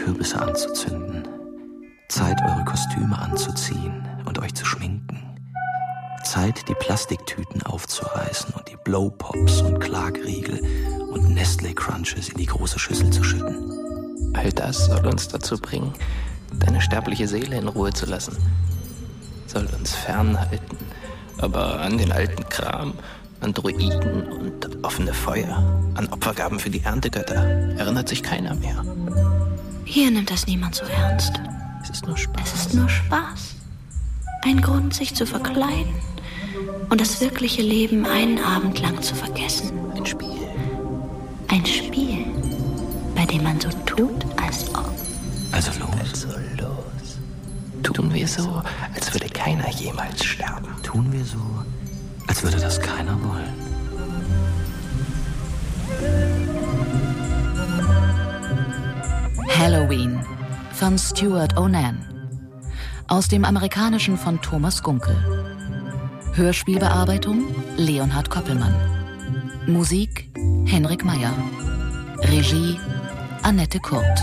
Kürbisse anzuzünden. Zeit, eure Kostüme anzuziehen und euch zu schminken. Zeit, die Plastiktüten aufzureißen und die Blow-Pops und Clark-Riegel und Nestle-Crunches in die große Schüssel zu schütten. All das soll uns dazu bringen, deine sterbliche Seele in Ruhe zu lassen. Soll uns fernhalten, aber an den alten Kram, an Druiden und offene Feuer, an Opfergaben für die Erntegötter erinnert sich keiner mehr. Hier nimmt das niemand so ernst. Es ist nur Spaß. Es ist nur Spaß. Ein Grund, sich zu verkleiden und das wirkliche Leben einen Abend lang zu vergessen. Ein Spiel. Ein Spiel, bei dem man so tut, als ob. Also los. Tun wir so, als würde keiner jemals sterben. Tun wir so, als würde das keiner wollen. Halloween von Stuart Onan. Aus dem Amerikanischen von Thomas Gunkel. Hörspielbearbeitung Leonhard Koppelmann. Musik Henrik Meyer. Regie Annette Kurt.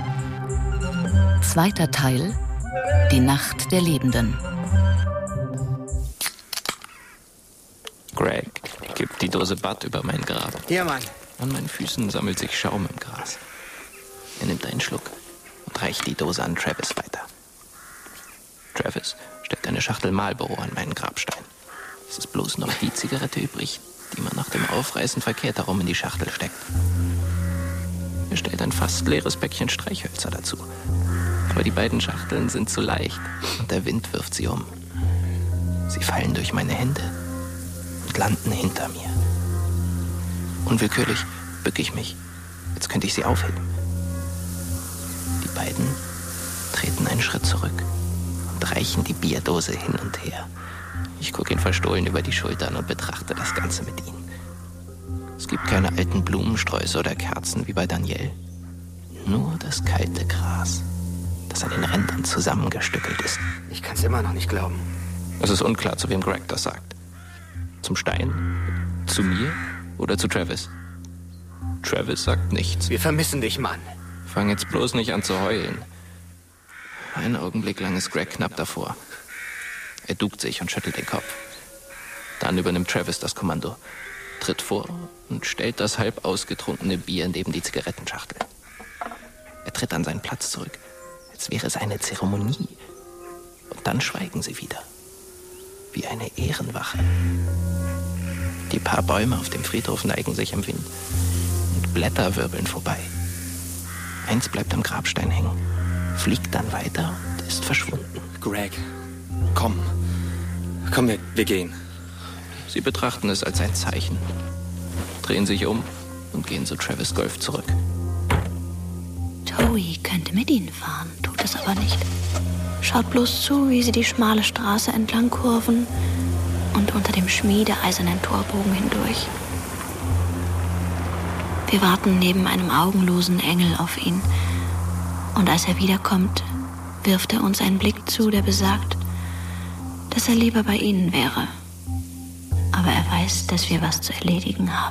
Zweiter Teil: Die Nacht der Lebenden. Greg gibt die Dose Bud über mein Grab. Ja, Mann. An meinen Füßen sammelt sich Schaum im Gras. Er nimmt einen Schluck und reicht die Dose an Travis weiter. Travis stellt eine Schachtel Marlboro an meinen Grabstein. Es ist bloß noch die Zigarette übrig, die man nach dem Aufreißen verkehrt herum in die Schachtel steckt. Er stellt ein fast leeres Päckchen Streichhölzer dazu. Aber die beiden Schachteln sind zu leicht und der Wind wirft sie um. Sie fallen durch meine Hände und landen hinter mir. Unwillkürlich bücke ich mich. Jetzt könnte ich sie aufheben. Die beiden treten einen Schritt zurück und reichen die Bierdose hin und her. Ich gucke ihn verstohlen über die Schultern und betrachte das Ganze mit ihnen. Es gibt keine alten Blumensträuße oder Kerzen wie bei Danielle. Nur das kalte Gras, das an den Rändern zusammengestückelt ist. Ich kann's immer noch nicht glauben. Es ist unklar, zu wem Greg das sagt. Zum Stein? Zu mir? Oder zu Travis? Travis sagt nichts. Wir vermissen dich, Mann. Fang jetzt bloß nicht an zu heulen. Einen Augenblick lang ist Greg knapp davor. Er duckt sich und schüttelt den Kopf. Dann übernimmt Travis das Kommando, tritt vor und stellt das halb ausgetrunkene Bier neben die Zigarettenschachtel. Er tritt an seinen Platz zurück, als wäre es eine Zeremonie. Und dann schweigen sie wieder, wie eine Ehrenwache. Die paar Bäume auf dem Friedhof neigen sich im Wind und Blätter wirbeln vorbei. Eins bleibt am Grabstein hängen, fliegt dann weiter und ist verschwunden. Greg, komm. Komm, wir gehen. Sie betrachten es als ein Zeichen, drehen sich um und gehen zu Travis Golf zurück. Towie könnte mit ihnen fahren, tut es aber nicht. Schaut bloß zu, wie sie die schmale Straße entlang kurven und unter dem schmiedeeisernen Torbogen hindurch. Wir warten neben einem augenlosen Engel auf ihn. Und als er wiederkommt, wirft er uns einen Blick zu, der besagt, dass er lieber bei ihnen wäre. Aber er weiß, dass wir was zu erledigen haben.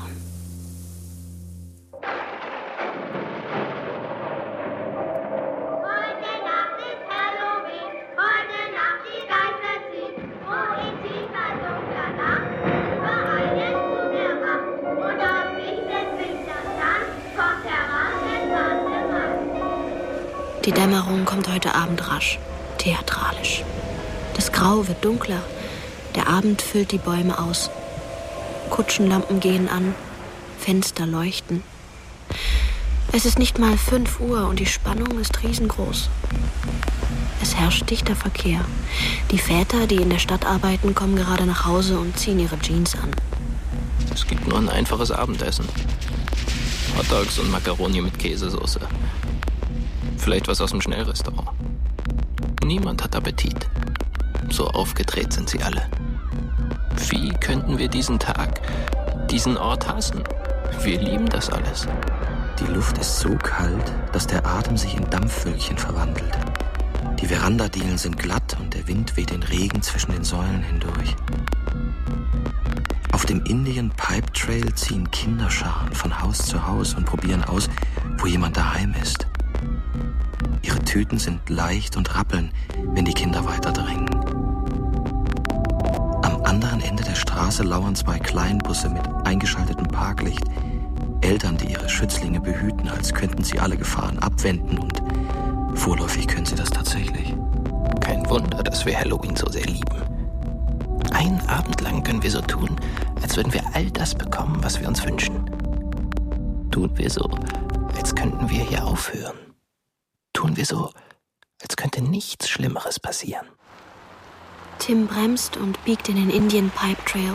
Die Dämmerung kommt heute Abend rasch, theatralisch. Das Grau wird dunkler, der Abend füllt die Bäume aus. Kutschenlampen gehen an, Fenster leuchten. Es ist nicht mal 5 Uhr und die Spannung ist riesengroß. Es herrscht dichter Verkehr. Die Väter, die in der Stadt arbeiten, kommen gerade nach Hause und ziehen ihre Jeans an. Es gibt nur ein einfaches Abendessen. Hotdogs und Macaroni mit Käsesoße. Vielleicht was aus dem Schnellrestaurant. Niemand hat Appetit. So aufgedreht sind sie alle. Wie könnten wir diesen Tag, diesen Ort hassen? Wir lieben das alles. Die Luft ist so kalt, dass der Atem sich in Dampfwölkchen verwandelt. Die Verandadielen sind glatt und der Wind weht den Regen zwischen den Säulen hindurch. Auf dem Indian Pipe Trail ziehen Kinderscharen von Haus zu Haus und probieren aus, wo jemand daheim ist. Ihre Tüten sind leicht und rappeln, wenn die Kinder weiterdrängen. Am anderen Ende der Straße lauern 2 Kleinbusse mit eingeschaltetem Parklicht. Eltern, die ihre Schützlinge behüten, als könnten sie alle Gefahren abwenden, und vorläufig können sie das tatsächlich. Kein Wunder, dass wir Halloween so sehr lieben. Einen Abend lang können wir so tun, als würden wir all das bekommen, was wir uns wünschen. Tun wir so, als könnten wir hier aufhören. Tun wir so, als könnte nichts Schlimmeres passieren. Tim bremst und biegt in den Indian Pipe Trail.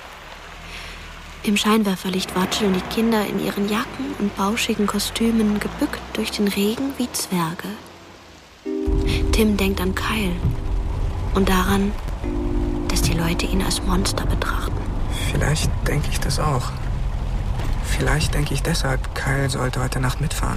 Im Scheinwerferlicht watscheln die Kinder in ihren Jacken und bauschigen Kostümen gebückt durch den Regen wie Zwerge. Tim denkt an Kyle und daran, dass die Leute ihn als Monster betrachten. Vielleicht denke ich das auch. Vielleicht denke ich deshalb, Kyle sollte heute Nacht mitfahren.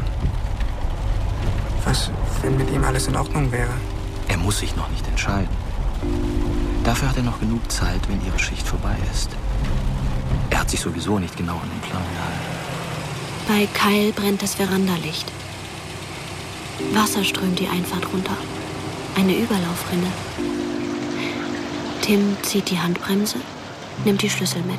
Was, wenn mit ihm alles in Ordnung wäre? Er muss sich noch nicht entscheiden. Dafür hat er noch genug Zeit, wenn ihre Schicht vorbei ist. Er hat sich sowieso nicht genau an den Plan gehalten. Bei Kyle brennt das Verandalicht. Wasser strömt die Einfahrt runter. Eine Überlaufrinne. Tim zieht die Handbremse, nimmt die Schlüssel mit.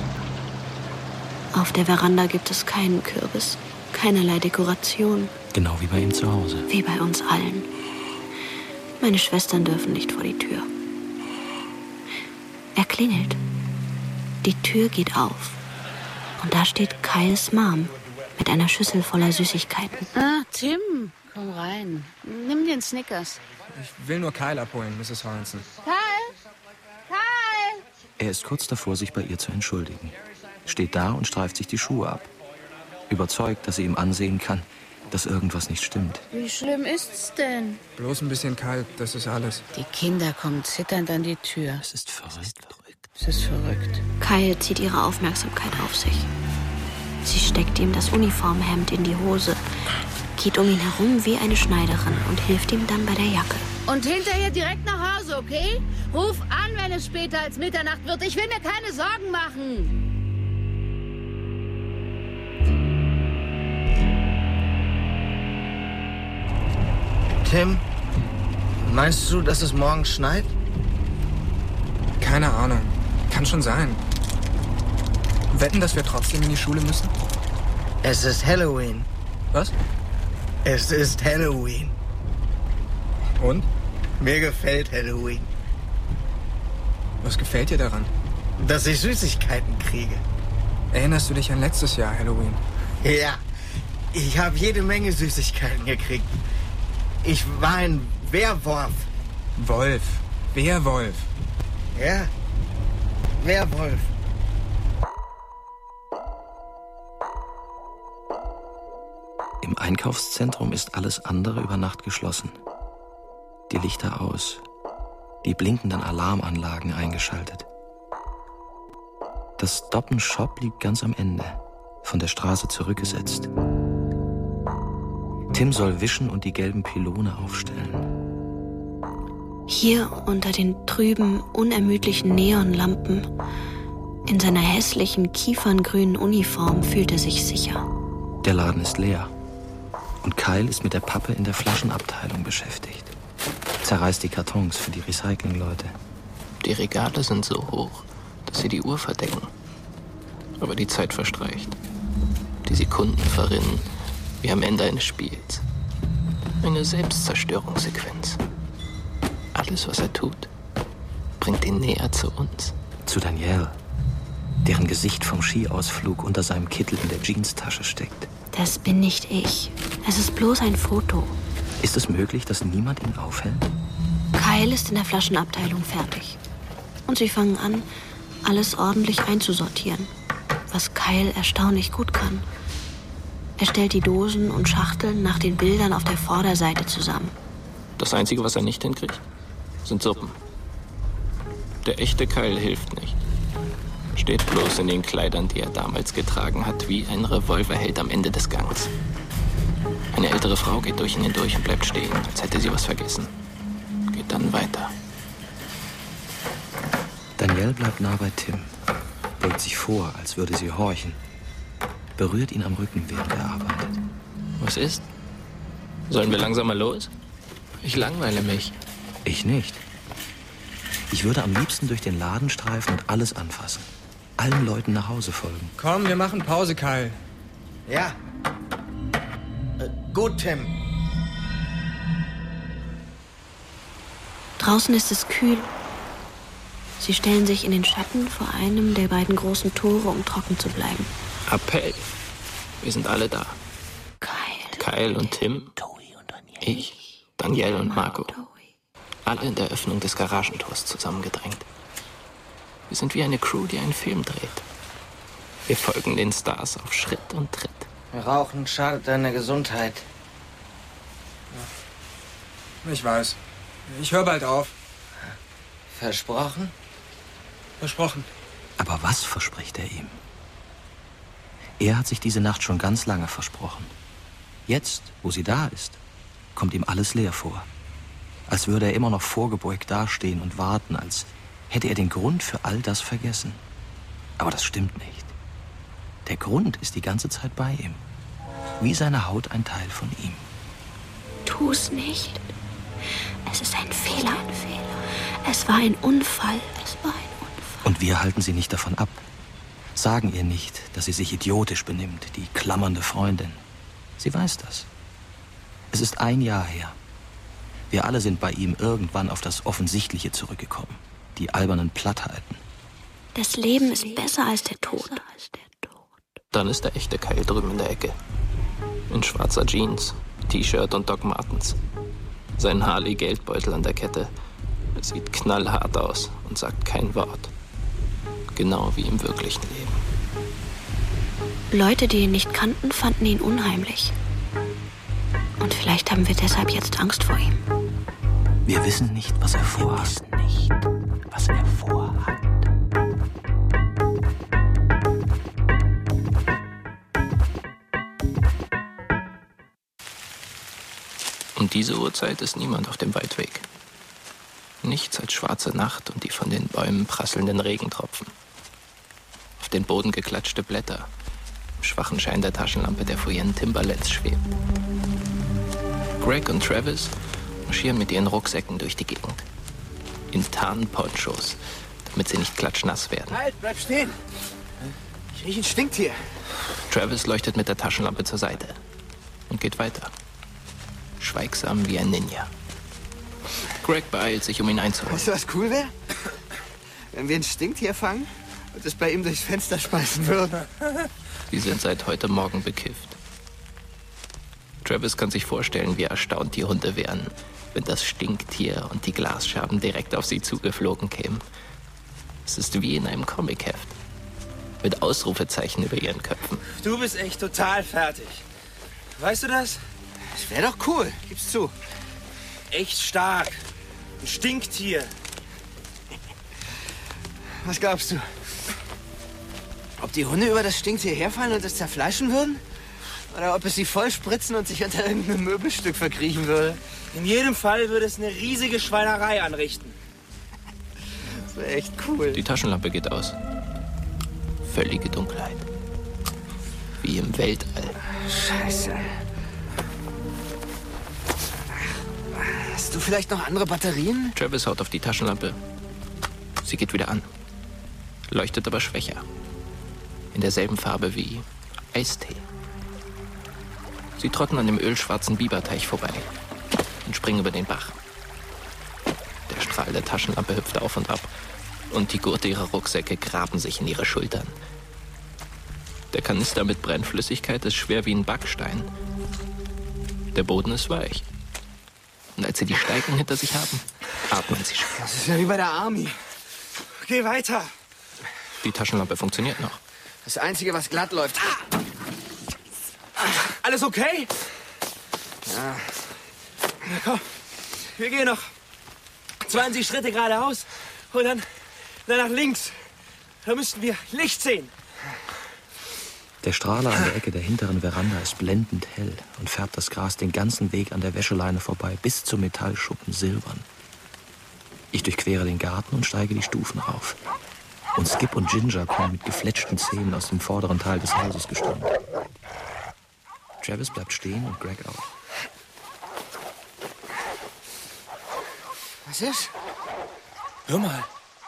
Auf der Veranda gibt es keinen Kürbis, keinerlei Dekoration. Genau wie bei ihm zu Hause. Wie bei uns allen. Meine Schwestern dürfen nicht vor die Tür. Er klingelt. Die Tür geht auf. Und da steht Kyles Mom mit einer Schüssel voller Süßigkeiten. Ah, Tim, komm rein. Nimm dir einen Snickers. Ich will nur Kyle abholen, Mrs. Hornson. Kyle! Kyle! Er ist kurz davor, sich bei ihr zu entschuldigen. Steht da und streift sich die Schuhe ab. Überzeugt, dass sie ihm ansehen kann, dass irgendwas nicht stimmt. Wie schlimm ist's denn? Bloß ein bisschen kalt, das ist alles. Die Kinder kommen zitternd an die Tür. Es ist verrückt. Es ist verrückt. Kyle zieht ihre Aufmerksamkeit auf sich. Sie steckt ihm das Uniformhemd in die Hose, geht um ihn herum wie eine Schneiderin und hilft ihm dann bei der Jacke. Und hinterher direkt nach Hause, okay? Ruf an, wenn es später als Mitternacht wird. Ich will mir keine Sorgen machen. Tim, meinst du, dass es morgen schneit? Keine Ahnung. Kann schon sein. Wetten, dass wir trotzdem in die Schule müssen? Es ist Halloween. Was? Es ist Halloween. Und? Mir gefällt Halloween. Was gefällt dir daran? Dass ich Süßigkeiten kriege. Erinnerst du dich an letztes Jahr Halloween? Ja, ich habe jede Menge Süßigkeiten gekriegt. Ich war ein Werwolf. Wolf. Werwolf. Ja, Werwolf. Im Einkaufszentrum ist alles andere über Nacht geschlossen. Die Lichter aus, die blinkenden Alarmanlagen eingeschaltet. Das Stop & Shop liegt ganz am Ende, von der Straße zurückgesetzt. Tim soll wischen und die gelben Pylone aufstellen. Hier unter den trüben, unermüdlichen Neonlampen, in seiner hässlichen, kieferngrünen Uniform fühlt er sich sicher. Der Laden ist leer. Und Kyle ist mit der Pappe in der Flaschenabteilung beschäftigt. Zerreißt die Kartons für die Recyclingleute. Die Regale sind so hoch, dass sie die Uhr verdecken. Aber die Zeit verstreicht. Die Sekunden verrinnen, wie am Ende eines Spiels. Eine Selbstzerstörungssequenz. Alles, was er tut, bringt ihn näher zu uns. Zu Danielle, deren Gesicht vom Skiausflug unter seinem Kittel in der Jeanstasche steckt. Das bin nicht ich. Es ist bloß ein Foto. Ist es möglich, dass niemand ihn aufhält? Kyle ist in der Flaschenabteilung fertig. Und sie fangen an, alles ordentlich einzusortieren, was Kyle erstaunlich gut kann. Er stellt die Dosen und Schachteln nach den Bildern auf der Vorderseite zusammen. Das Einzige, was er nicht hinkriegt, sind Suppen. Der echte Kyle hilft nicht. Steht bloß in den Kleidern, die er damals getragen hat, wie ein Revolverheld am Ende des Gangs. Eine ältere Frau geht durch ihn hindurch und bleibt stehen, als hätte sie was vergessen. Geht dann weiter. Danielle bleibt nah bei Tim, beugt sich vor, als würde sie horchen, berührt ihn am Rücken, während er arbeitet. Was ist? Sollen wir langsam mal los? Ich langweile mich. Ich nicht. Ich würde am liebsten durch den Laden streifen und alles anfassen. Allen Leuten nach Hause folgen. Komm, wir machen Pause, Kyle. Ja. Gut, Tim. Draußen ist es kühl. Sie stellen sich in den Schatten vor einem der beiden großen Tore, um trocken zu bleiben. Appell. Wir sind alle da. Kyle und Tim, ich, Danielle und Marco. Alle in der Öffnung des Garagentors zusammengedrängt. Wir sind wie eine Crew, die einen Film dreht. Wir folgen den Stars auf Schritt und Tritt. Rauchen schadet deiner Gesundheit. Ich weiß. Ich höre bald auf. Versprochen? Versprochen. Aber was verspricht er ihm? Er hat sich diese Nacht schon ganz lange versprochen. Jetzt, wo sie da ist, kommt ihm alles leer vor. Als würde er immer noch vorgebeugt dastehen und warten, als hätte er den Grund für all das vergessen. Aber das stimmt nicht. Der Grund ist die ganze Zeit bei ihm. Wie seine Haut ein Teil von ihm. Tu's nicht. Es ist ein Fehler. Es war ein Unfall. Und wir halten sie nicht davon ab. Sagen ihr nicht, dass sie sich idiotisch benimmt, die klammernde Freundin. Sie weiß das. Es ist 1 Jahr her. Wir alle sind bei ihm irgendwann auf das Offensichtliche zurückgekommen. Die albernen Plattheiten. Das Leben ist besser als der Tod. Dann ist der echte Kyle drüben in der Ecke. In schwarzer Jeans, T-Shirt und Doc Martens. Sein Harley-Geldbeutel an der Kette. Er sieht knallhart aus und sagt kein Wort. Genau wie im wirklichen Leben. Leute, die ihn nicht kannten, fanden ihn unheimlich. Und vielleicht haben wir deshalb jetzt Angst vor ihm. Wir wissen nicht, was er vorhat. Um diese Uhrzeit ist niemand auf dem Waldweg. Nichts als schwarze Nacht und die von den Bäumen prasselnden Regentropfen. Auf den Boden geklatschte Blätter, im schwachen Schein der Taschenlampe, der vor ihren Timberlands schwebt. Greg und Travis marschieren mit ihren Rucksäcken durch die Gegend. In Tarnponchos, damit sie nicht klatschnass werden. Halt, bleib stehen! Ich rieche ein Stinktier. Travis leuchtet mit der Taschenlampe zur Seite und geht weiter. Schweigsam wie ein Ninja. Greg beeilt sich, um ihn einzuholen. Weißt du, was cool wäre? Wenn wir ein Stinktier fangen und es bei ihm durchs Fenster schmeißen würden. Sie sind seit heute Morgen bekifft. Travis kann sich vorstellen, wie erstaunt die Hunde wären, wenn das Stinktier und die Glasscherben direkt auf sie zugeflogen kämen. Es ist wie in einem Comicheft. Mit Ausrufezeichen über ihren Köpfen. Du bist echt total fertig. Weißt du das? Das wäre doch cool, gib's zu. Echt stark. Ein Stinktier. Was glaubst du? Ob die Hunde über das Stinktier herfallen und es zerfleischen würden? Oder ob es sie voll spritzen und sich unter irgendeinem Möbelstück verkriechen würde? In jedem Fall würde es eine riesige Schweinerei anrichten. Das wäre echt cool. Die Taschenlampe geht aus. Völlige Dunkelheit. Wie im Weltall. Scheiße. Hast du vielleicht noch andere Batterien? Travis haut auf die Taschenlampe. Sie geht wieder an. Leuchtet aber schwächer. In derselben Farbe wie Eistee. Sie trotten an dem ölschwarzen Biberteich vorbei und springen über den Bach. Der Strahl der Taschenlampe hüpft auf und ab und die Gurte ihrer Rucksäcke graben sich in ihre Schultern. Der Kanister mit Brennflüssigkeit ist schwer wie ein Backstein. Der Boden ist weich. Und als sie die Steigung hinter sich haben, atmen sie schwer. Das ist ja wie bei der Army. Geh weiter. Die Taschenlampe funktioniert noch. Das Einzige, was glatt läuft. Ah! Alles okay? Ja. Na komm, wir gehen noch 20 Schritte geradeaus und dann nach links. Da müssten wir Licht sehen. Der Strahler an der Ecke der hinteren Veranda ist blendend hell und färbt das Gras den ganzen Weg an der Wäscheleine vorbei bis zum Metallschuppen silbern. Ich durchquere den Garten und steige die Stufen rauf. Und Skip und Ginger kommen mit gefletschten Zähnen aus dem vorderen Teil des Hauses gestürmt. Travis bleibt stehen und Greg auch. Was ist? Hör mal.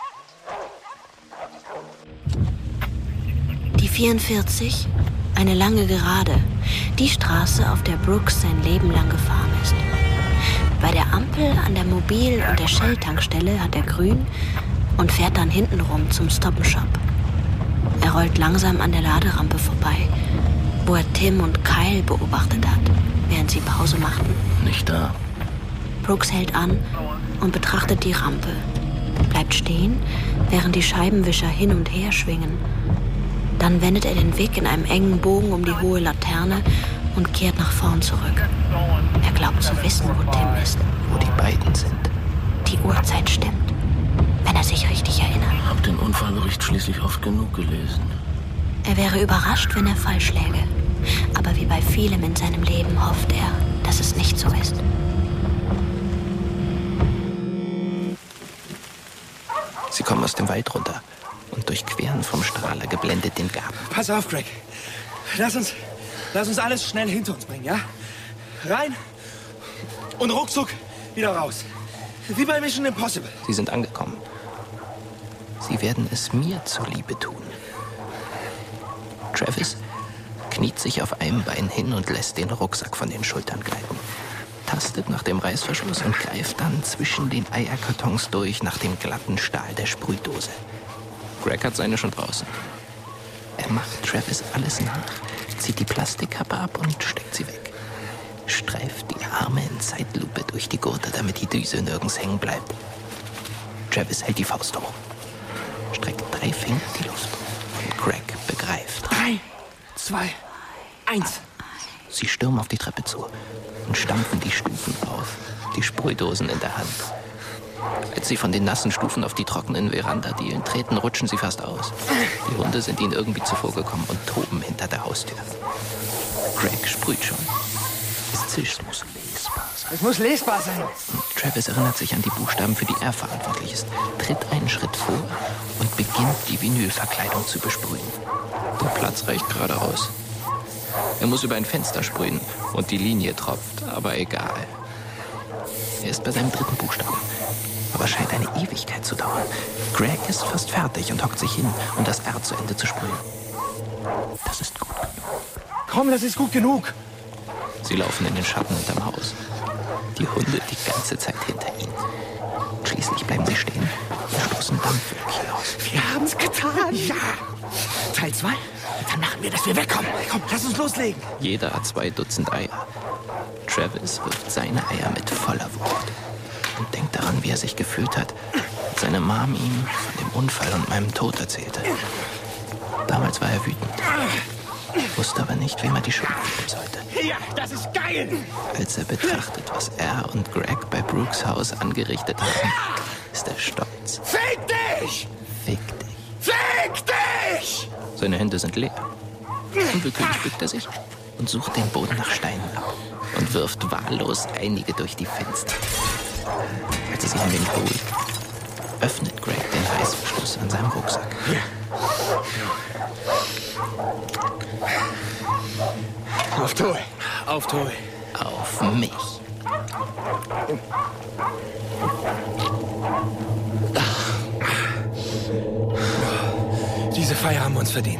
Die 44, eine lange Gerade, die Straße, auf der Brooks sein Leben lang gefahren ist. Bei der Ampel an der Mobil- und der Shell-Tankstelle hat er grün und fährt dann hintenrum zum Stop-and-Shop. Er rollt langsam an der Laderampe vorbei, wo er Tim und Kyle beobachtet hat, während sie Pause machten. Nicht da. Brooks hält an und betrachtet die Rampe, bleibt stehen, während die Scheibenwischer hin und her schwingen. Dann wendet er den Weg in einem engen Bogen um die hohe Laterne und kehrt nach vorn zurück. Er glaubt zu wissen, wo Tim ist. Wo die beiden sind. Die Uhrzeit stimmt, wenn er sich richtig erinnert. Ich hab den Unfallbericht schließlich oft genug gelesen. Er wäre überrascht, wenn er falsch läge. Aber wie bei vielem in seinem Leben hofft er, dass es nicht so ist. Sie kommen aus dem Wald runter und durchqueren vom Strahler geblendet den Garten. Pass auf, Greg. Lass uns alles schnell hinter uns bringen, ja? Rein und ruckzuck wieder raus. Wie bei Mission Impossible. Sie sind angekommen. Sie werden es mir zuliebe tun. Travis kniet sich auf einem Bein hin und lässt den Rucksack von den Schultern gleiten. Tastet nach dem Reißverschluss und greift dann zwischen den Eierkartons durch nach dem glatten Stahl der Sprühdose. Greg hat seine schon draußen. Er macht Travis alles nach, zieht die Plastikkappe ab und steckt sie weg. Streift die Arme in Zeitlupe durch die Gurte, damit die Düse nirgends hängen bleibt. Travis hält die Faust hoch, streckt 3 Finger in die Luft und Greg begreift. 3, 2, 1. Sie stürmen auf die Treppe zu und stampfen die Stufen auf, die Sprühdosen in der Hand. Als sie von den nassen Stufen auf die trockenen Verandadielen treten, rutschen sie fast aus. Die Hunde sind ihnen irgendwie zuvorgekommen und toben hinter der Haustür. Greg sprüht schon. Es zischt, muss lesbar sein. Es muss lesbar sein. Und Travis erinnert sich an die Buchstaben, für die er verantwortlich ist, tritt einen Schritt vor und beginnt, die Vinylverkleidung zu besprühen. Der Platz reicht gerade aus. Er muss über ein Fenster sprühen und die Linie tropft, aber egal. Er ist bei seinem 3. Buchstaben, aber scheint eine Ewigkeit zu dauern. Greg ist fast fertig und hockt sich hin, um das R zu Ende zu sprühen. Das ist gut genug. Komm, das ist gut genug. Sie laufen in den Schatten hinterm Haus. Die Hunde die ganze Zeit hinter ihnen. Schließlich bleiben sie stehen und stoßen Dampfwölkchen aus. Wir haben's getan. Ja. Teil 2. Dann machen wir, dass wir wegkommen. Komm, lass uns loslegen. Jeder hat 2 Dutzend Eier. Travis wirft seine Eier mit voller Wut und denkt daran, wie er sich gefühlt hat, als seine Mom ihm von dem Unfall und meinem Tod erzählte. Damals war er wütend, wusste aber nicht, wem er die Schuld geben sollte. Ja, das ist geil. Als er betrachtet, was er und Greg bei Brooks Haus angerichtet haben, ist er stolz. Fick dich! Fick dich. Fick dich! Seine Hände sind leer. Unwillkürlich bückt er sich und sucht den Boden nach Steinen ab und wirft wahllos einige durch die Fenster. Als er sich ein wenig beruhigt, öffnet Greg den Reißverschluss an seinem Rucksack. Auf Toy. Auf Toy. Auf mich. Diese Feier haben wir uns verdient.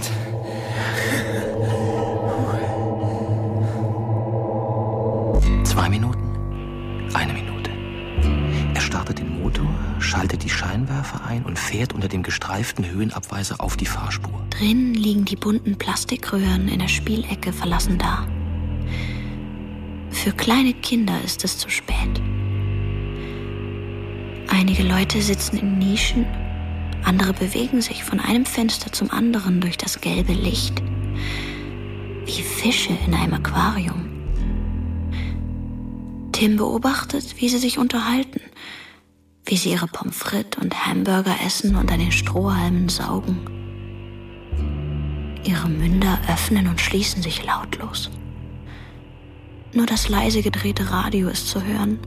Zwei Minuten. 1 Minute. Er startet den Motor, schaltet die Scheinwerfer ein und fährt unter dem gestreiften Höhenabweiser auf die Fahrspur. Drinnen liegen die bunten Plastikröhren in der Spielecke verlassen da. Für kleine Kinder ist es zu spät. Einige Leute sitzen in Nischen, andere bewegen sich von einem Fenster zum anderen durch das gelbe Licht, wie Fische in einem Aquarium. Tim beobachtet, wie sie sich unterhalten, wie sie ihre Pommes frites und Hamburger essen und an den Strohhalmen saugen. Ihre Münder öffnen und schließen sich lautlos. Nur das leise gedrehte Radio ist zu hören.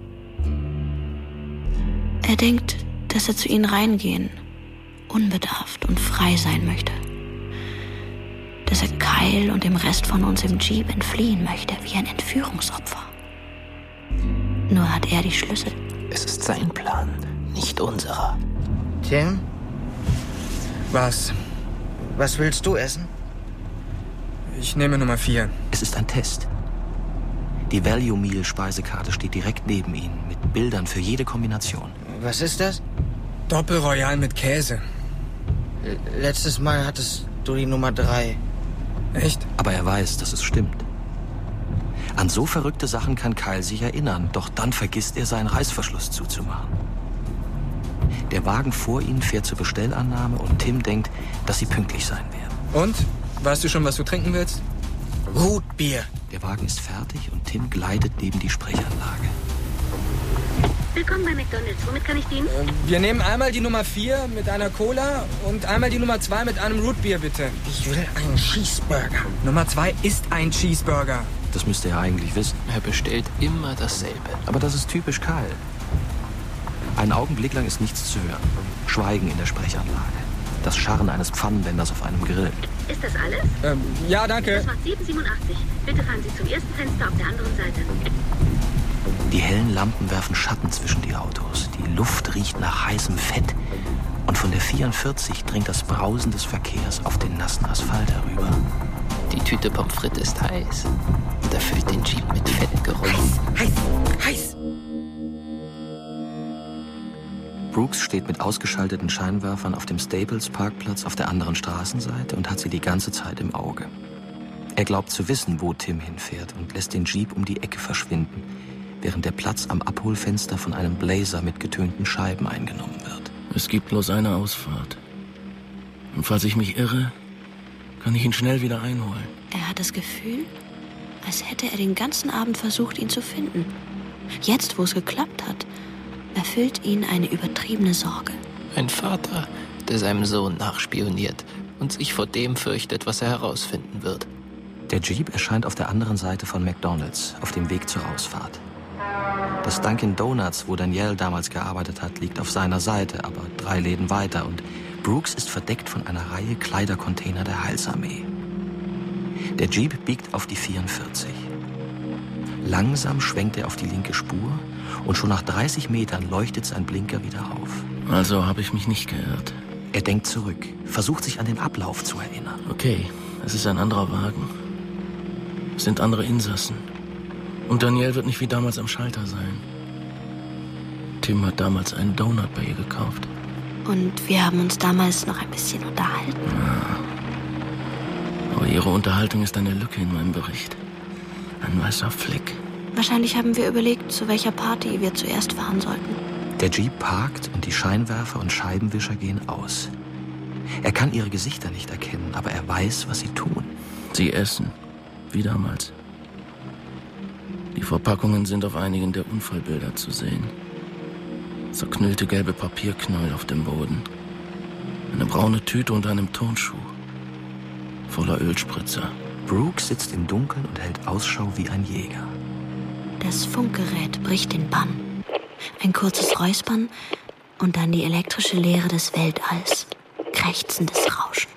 Er denkt, dass er zu ihnen reingehen, unbedarft und frei sein möchte. Dass er Kyle und dem Rest von uns im Jeep entfliehen möchte, wie ein Entführungsopfer. Nur hat er die Schlüssel. Es ist sein Plan, nicht unserer. Tim, Was? was willst du essen? Ich nehme Nummer 4. Es ist ein Test. Die Value Meal Speisekarte steht direkt neben ihnen mit Bildern für jede Kombination. Was ist das? Doppelroyal mit Käse. Letztes Mal hattest du die Nummer 3. Echt? Aber er weiß, dass es stimmt. An so verrückte Sachen kann Kyle sich erinnern, doch dann vergisst er, seinen Reißverschluss zuzumachen. Der Wagen vor ihnen fährt zur Bestellannahme und Tim denkt, dass sie pünktlich sein werden. Und? Weißt du schon, was du trinken willst? Rootbier. Der Wagen ist fertig und Tim gleitet neben die Sprechanlage. Willkommen bei McDonald's. Womit kann ich dienen? Wir nehmen einmal die Nummer 4 mit einer Cola und einmal die Nummer 2 mit einem Rootbier, bitte. Ich will einen Cheeseburger. Nummer 2 ist ein Cheeseburger. Das müsste er eigentlich wissen. Er bestellt immer dasselbe. Aber das ist typisch Kyle. Einen Augenblick lang ist nichts zu hören. Schweigen in der Sprechanlage. Das Scharren eines Pfannenwenders auf einem Grill. Ist das alles? Ja, danke. Das macht 7,87. Bitte fahren Sie zum ersten Fenster auf der anderen Seite. Die hellen Lampen werfen Schatten zwischen die Autos. Die Luft riecht nach heißem Fett. Und von der 44 dringt das Brausen des Verkehrs auf den nassen Asphalt herüber. Die Tüte Pommes frites ist heiß und erfüllt den Jeep mit Fettgeruch. Heiß. Brooks steht mit ausgeschalteten Scheinwerfern auf dem Staples-Parkplatz auf der anderen Straßenseite und hat sie die ganze Zeit im Auge. Er glaubt zu wissen, wo Tim hinfährt und lässt den Jeep um die Ecke verschwinden, während der Platz am Abholfenster von einem Blazer mit getönten Scheiben eingenommen wird. Es gibt bloß eine Ausfahrt. Und falls ich mich irre, kann ich ihn schnell wieder einholen. Er hat das Gefühl, als hätte er den ganzen Abend versucht, ihn zu finden. Jetzt, wo es geklappt hat, erfüllt ihn eine übertriebene Sorge. Ein Vater, der seinem Sohn nachspioniert und sich vor dem fürchtet, was er herausfinden wird. Der Jeep erscheint auf der anderen Seite von McDonald's, auf dem Weg zur Ausfahrt. Das Dunkin' Donuts, wo Danielle damals gearbeitet hat, liegt auf seiner Seite, aber 3 Läden weiter und Brooks ist verdeckt von einer Reihe Kleidercontainer der Heilsarmee. Der Jeep biegt auf die 44. Langsam schwenkt er auf die linke Spur und schon nach 30 Metern leuchtet sein Blinker wieder auf. Also habe ich mich nicht geirrt. Er denkt zurück, versucht sich an den Ablauf zu erinnern. Okay, es ist ein anderer Wagen. Es sind andere Insassen. Und Danielle wird nicht wie damals am Schalter sein. Tim hat damals einen Donut bei ihr gekauft. Und wir haben uns damals noch ein bisschen unterhalten. Ja. Aber ihre Unterhaltung ist eine Lücke in meinem Bericht. Ein weißer Fleck. Wahrscheinlich haben wir überlegt, zu welcher Party wir zuerst fahren sollten. Der Jeep parkt und die Scheinwerfer und Scheibenwischer gehen aus. Er kann ihre Gesichter nicht erkennen, aber er weiß, was sie tun. Sie essen, wie damals. Die Verpackungen sind auf einigen der Unfallbilder zu sehen. Zerknüllte gelbe Papierknäuel auf dem Boden. Eine braune Tüte unter einem Turnschuh. Voller Ölspritzer. Brooks sitzt im Dunkeln und hält Ausschau wie ein Jäger. Das Funkgerät bricht den Bann. Ein kurzes Räuspern und dann die elektrische Leere des Weltalls. Krächzendes Rauschen.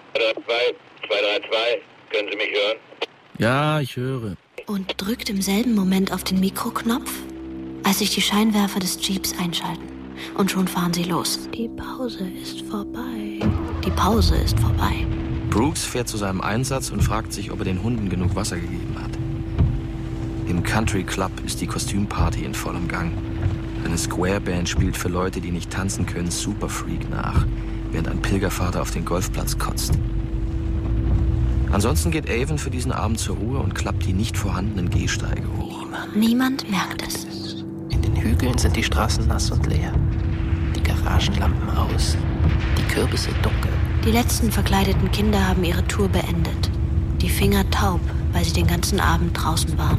232, können Sie mich hören? Ja, ich höre. Und drückt im selben Moment auf den Mikroknopf, als sich die Scheinwerfer des Jeeps einschalten. Und schon fahren sie los. Die Pause ist vorbei. Die Pause ist vorbei. Brooks fährt zu seinem Einsatz und fragt sich, ob er den Hunden genug Wasser gegeben hat. Im Country Club ist die Kostümparty in vollem Gang. Eine Square-Band spielt für Leute, die nicht tanzen können, Super Freak nach, während ein Pilgervater auf den Golfplatz kotzt. Ansonsten geht Avon für diesen Abend zur Ruhe und klappt die nicht vorhandenen Gehsteige hoch. Niemand merkt es. In den Hügeln sind die Straßen nass und leer. Die Garagenlampen aus. Die Kürbisse dunkel. Die letzten verkleideten Kinder haben ihre Tour beendet. Die Finger taub, weil sie den ganzen Abend draußen waren.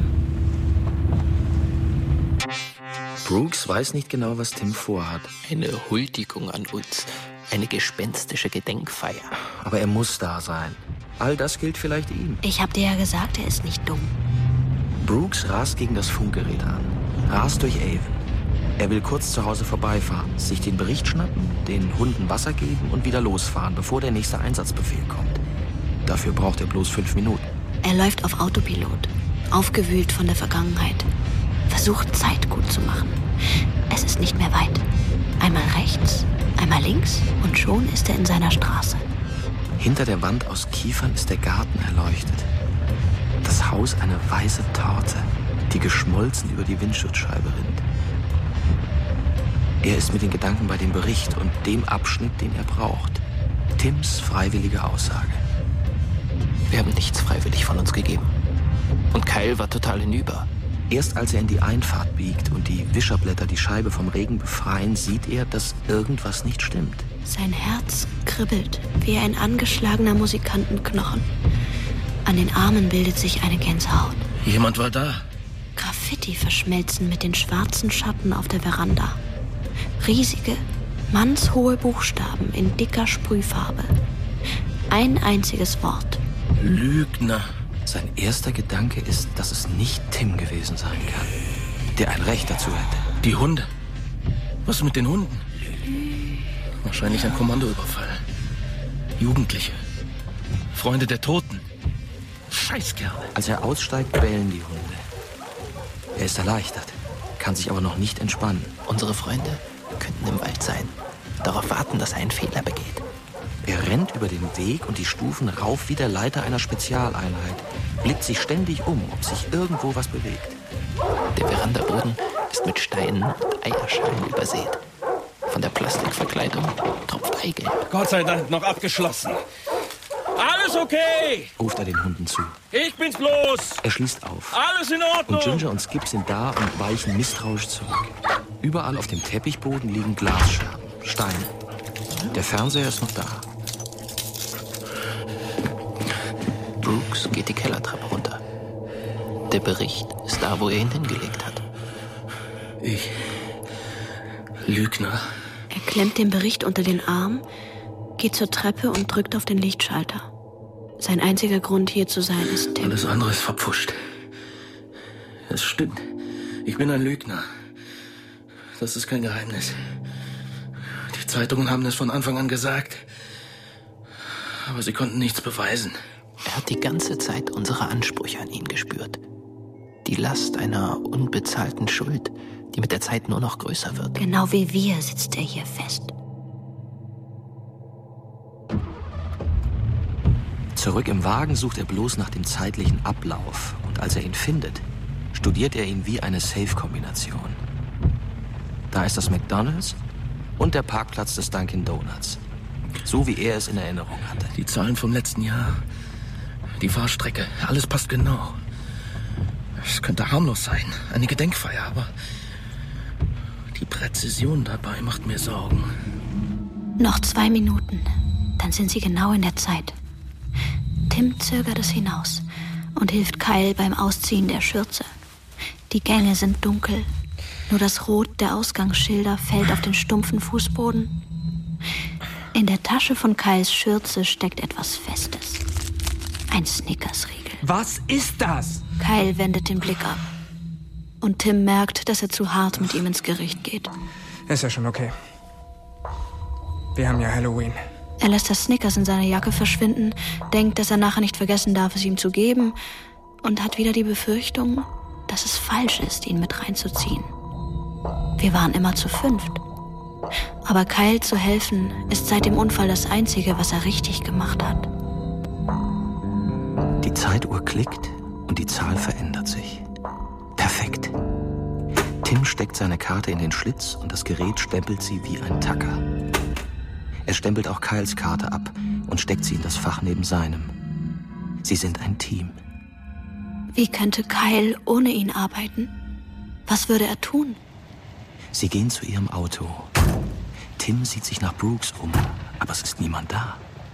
Brooks weiß nicht genau, was Tim vorhat. Eine Huldigung an uns. Eine gespenstische Gedenkfeier. Aber er muss da sein. All das gilt vielleicht ihm. Ich hab dir ja gesagt, er ist nicht dumm. Brooks rast gegen das Funkgerät an. Rast durch Avon. Er will kurz zu Hause vorbeifahren, sich den Bericht schnappen, den Hunden Wasser geben und wieder losfahren, bevor der nächste Einsatzbefehl kommt. Dafür braucht er bloß 5 Minuten. Er läuft auf Autopilot, aufgewühlt von der Vergangenheit. Versucht, Zeit gut zu machen. Es ist nicht mehr weit. Einmal rechts, einmal links und schon ist er in seiner Straße. Hinter der Wand aus Kiefern ist der Garten erleuchtet. Das Haus eine weiße Torte, die geschmolzen über die Windschutzscheibe rinnt. Er ist mit den Gedanken bei dem Bericht und dem Abschnitt, den er braucht. Tims freiwillige Aussage. Wir haben nichts freiwillig von uns gegeben. Und Kyle war total hinüber. Erst als er in die Einfahrt biegt und die Wischerblätter die Scheibe vom Regen befreien, sieht er, dass irgendwas nicht stimmt. Sein Herz kribbelt wie ein angeschlagener Musikantenknochen. An den Armen bildet sich eine Gänsehaut. Jemand war da. Graffiti verschmelzen mit den schwarzen Schatten auf der Veranda. Riesige, mannshohe Buchstaben in dicker Sprühfarbe. Ein einziges Wort. Lügner. Sein erster Gedanke ist, dass es nicht Tim gewesen sein kann, der ein Recht dazu hätte. Die Hunde. Was mit den Hunden? Wahrscheinlich ein Kommandoüberfall. Jugendliche. Freunde der Toten. Scheißkerle. Als er aussteigt, bellen die Hunde. Er ist erleichtert, kann sich aber noch nicht entspannen. Unsere Freunde könnten im Wald sein. Darauf warten, dass er einen Fehler begeht. Er rennt über den Weg und die Stufen rauf wie der Leiter einer Spezialeinheit. Blickt sich ständig um, ob sich irgendwo was bewegt. Der Verandaboden ist mit Steinen und Eierschalen übersät. Von der Plastikverkleidung tropft Eigelb. Gott sei Dank noch abgeschlossen. Alles okay! Ruft er den Hunden zu. Ich bin's bloß! Er schließt auf. Alles in Ordnung! Und Ginger und Skip sind da und weichen misstrauisch zurück. Überall auf dem Teppichboden liegen Glasscherben, Steine. Der Fernseher ist noch da. Brooks geht die Kellertreppe runter. Der Bericht ist da, wo er ihn hingelegt hat. Ich... Lügner. Er klemmt den Bericht unter den Arm, geht zur Treppe und drückt auf den Lichtschalter. Sein einziger Grund, hier zu sein, ist Tim. Alles andere ist verpfuscht. Es stimmt. Ich bin ein Lügner. Das ist kein Geheimnis. Die Zeitungen haben es von Anfang an gesagt. Aber sie konnten nichts beweisen. Er hat die ganze Zeit unsere Ansprüche an ihn gespürt. Die Last einer unbezahlten Schuld, die mit der Zeit nur noch größer wird. Genau wie wir sitzt er hier fest. Zurück im Wagen sucht er bloß nach dem zeitlichen Ablauf. Und als er ihn findet, studiert er ihn wie eine Safe-Kombination. Da ist das McDonald's und der Parkplatz des Dunkin' Donuts. So wie er es in Erinnerung hatte. Die Zahlen vom letzten Jahr, die Fahrstrecke, alles passt genau. Es könnte harmlos sein, eine Gedenkfeier, aber die Präzision dabei macht mir Sorgen. Noch 2 Minuten, dann sind sie genau in der Zeit. Tim zögert es hinaus und hilft Kyle beim Ausziehen der Schürze. Die Gänge sind dunkel, nur das Rot der Ausgangsschilder fällt auf den stumpfen Fußboden. In der Tasche von Kyles Schürze steckt etwas Festes. Ein Snickers-Riegel. Was ist das? Kyle wendet den Blick ab. Und Tim merkt, dass er zu hart mit ihm ins Gericht geht. Ist ja schon okay. Wir haben ja Halloween. Er lässt das Snickers in seiner Jacke verschwinden, denkt, dass er nachher nicht vergessen darf, es ihm zu geben und hat wieder die Befürchtung, dass es falsch ist, ihn mit reinzuziehen. Wir waren immer zu 5. Aber Kyle zu helfen, ist seit dem Unfall das Einzige, was er richtig gemacht hat. Die Zeituhr klickt und die Zahl verändert sich. Perfekt. Tim steckt seine Karte in den Schlitz und das Gerät stempelt sie wie ein Tacker. Er stempelt auch Kyles Karte ab und steckt sie in das Fach neben seinem. Sie sind ein Team. Wie könnte Kyle ohne ihn arbeiten? Was würde er tun? Sie gehen zu ihrem Auto. Tim sieht sich nach Brooks um, aber es ist niemand da.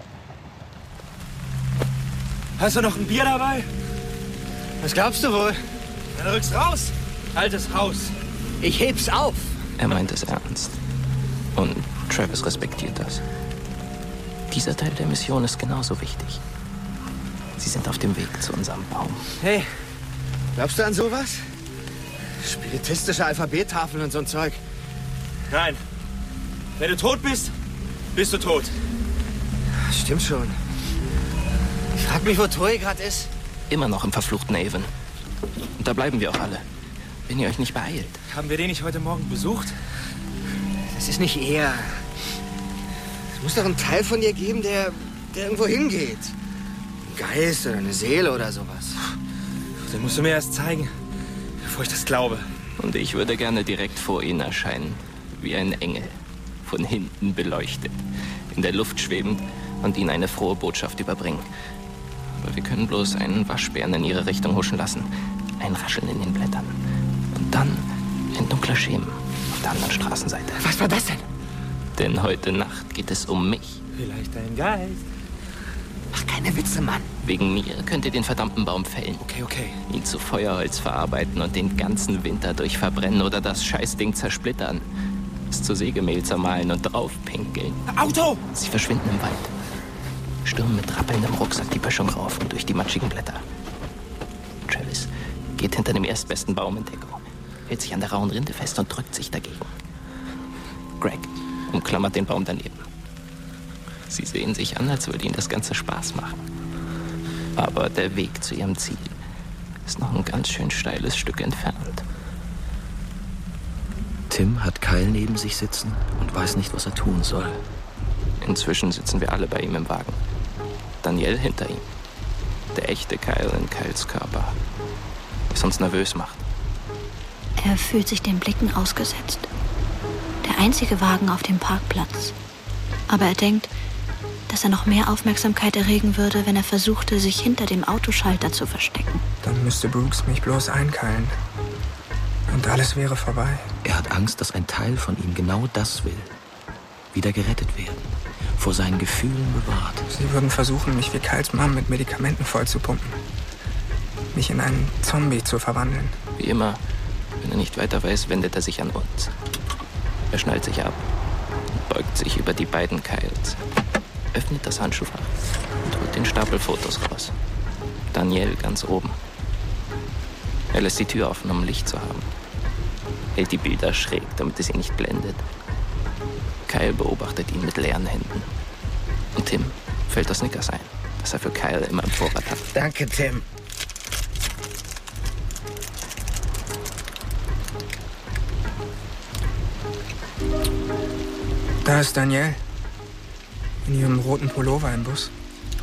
Hast du noch ein Bier dabei? Was glaubst du wohl? Dann rückst raus. Altes Haus. Ich heb's auf. Er meint es ernst. Und Travis respektiert das. Dieser Teil der Mission ist genauso wichtig. Sie sind auf dem Weg zu unserem Baum. Hey, glaubst du an sowas? Spiritistische Alphabettafeln und so ein Zeug. Nein. Wenn du tot bist, bist du tot. Stimmt schon. Ich frag mich, wo Troy gerade ist. Immer noch im verfluchten Avon. Und da bleiben wir auch alle. wenn ihr euch nicht beeilt. Haben wir den nicht heute Morgen besucht? Das ist nicht er. Es muss doch einen Teil von dir geben, der irgendwo hingeht. Ein Geist oder eine Seele oder sowas. Den musst du mir erst zeigen, bevor ich das glaube. Und ich würde gerne direkt vor ihnen erscheinen. Wie ein Engel. Von hinten beleuchtet. In der Luft schwebend und ihnen eine frohe Botschaft überbringen. Aber wir können bloß einen Waschbären in ihre Richtung huschen lassen. Ein Rascheln in den Blättern. Und dann ein dunkler Schemen auf der anderen Straßenseite. Was war das denn? Denn heute Nacht geht es um mich. Vielleicht ein Geist. Mach keine Witze, Mann. Wegen mir könnt ihr den verdammten Baum fällen. Okay. Ihn zu Feuerholz verarbeiten und den ganzen Winter durchverbrennen oder das Scheißding zersplittern. Es zu Sägemehl zermahlen und draufpinkeln. Auto! Sie verschwinden im Wald. Stürmen mit rappelndem Rucksack die Böschung rauf und durch die matschigen Blätter. Travis geht hinter dem erstbesten Baum in Deckung, hält sich an der rauen Rinde fest und drückt sich dagegen. Greg umklammert den Baum daneben. Sie sehen sich an, als würde ihnen das Ganze Spaß machen. Aber der Weg zu ihrem Ziel ist noch ein ganz schön steiles Stück entfernt. Tim hat Kyle neben sich sitzen und weiß nicht, was er tun soll. Inzwischen sitzen wir alle bei ihm im Wagen. Danielle hinter ihm. Der echte Kyle in Kyles Körper. Was uns nervös macht. Er fühlt sich den Blicken ausgesetzt. Der einzige Wagen auf dem Parkplatz. Aber er denkt, dass er noch mehr Aufmerksamkeit erregen würde, wenn er versuchte, sich hinter dem Autoschalter zu verstecken. Dann müsste Brooks mich bloß einkeilen. Und alles wäre vorbei. Er hat Angst, dass ein Teil von ihm genau das will. Wieder gerettet werden. Vor seinen Gefühlen bewahrt. Sie würden versuchen, mich wie Kyles Mom mit Medikamenten vollzupumpen. Mich in einen Zombie zu verwandeln. Wie immer, wenn er nicht weiter weiß, wendet er sich an uns. Er schnallt sich ab und beugt sich über die beiden Kyles. Öffnet das Handschuhfach und holt den Stapel Fotos raus. Danielle ganz oben. Er lässt die Tür offen, um Licht zu haben. Hält die Bilder schräg, damit es ihn nicht blendet. Kyle beobachtet ihn mit leeren Händen. Und Tim fällt das Snickers ein, das er für Kyle immer im Vorrat hat. Danke, Tim. Da ist Danielle. In ihrem roten Pullover im Bus.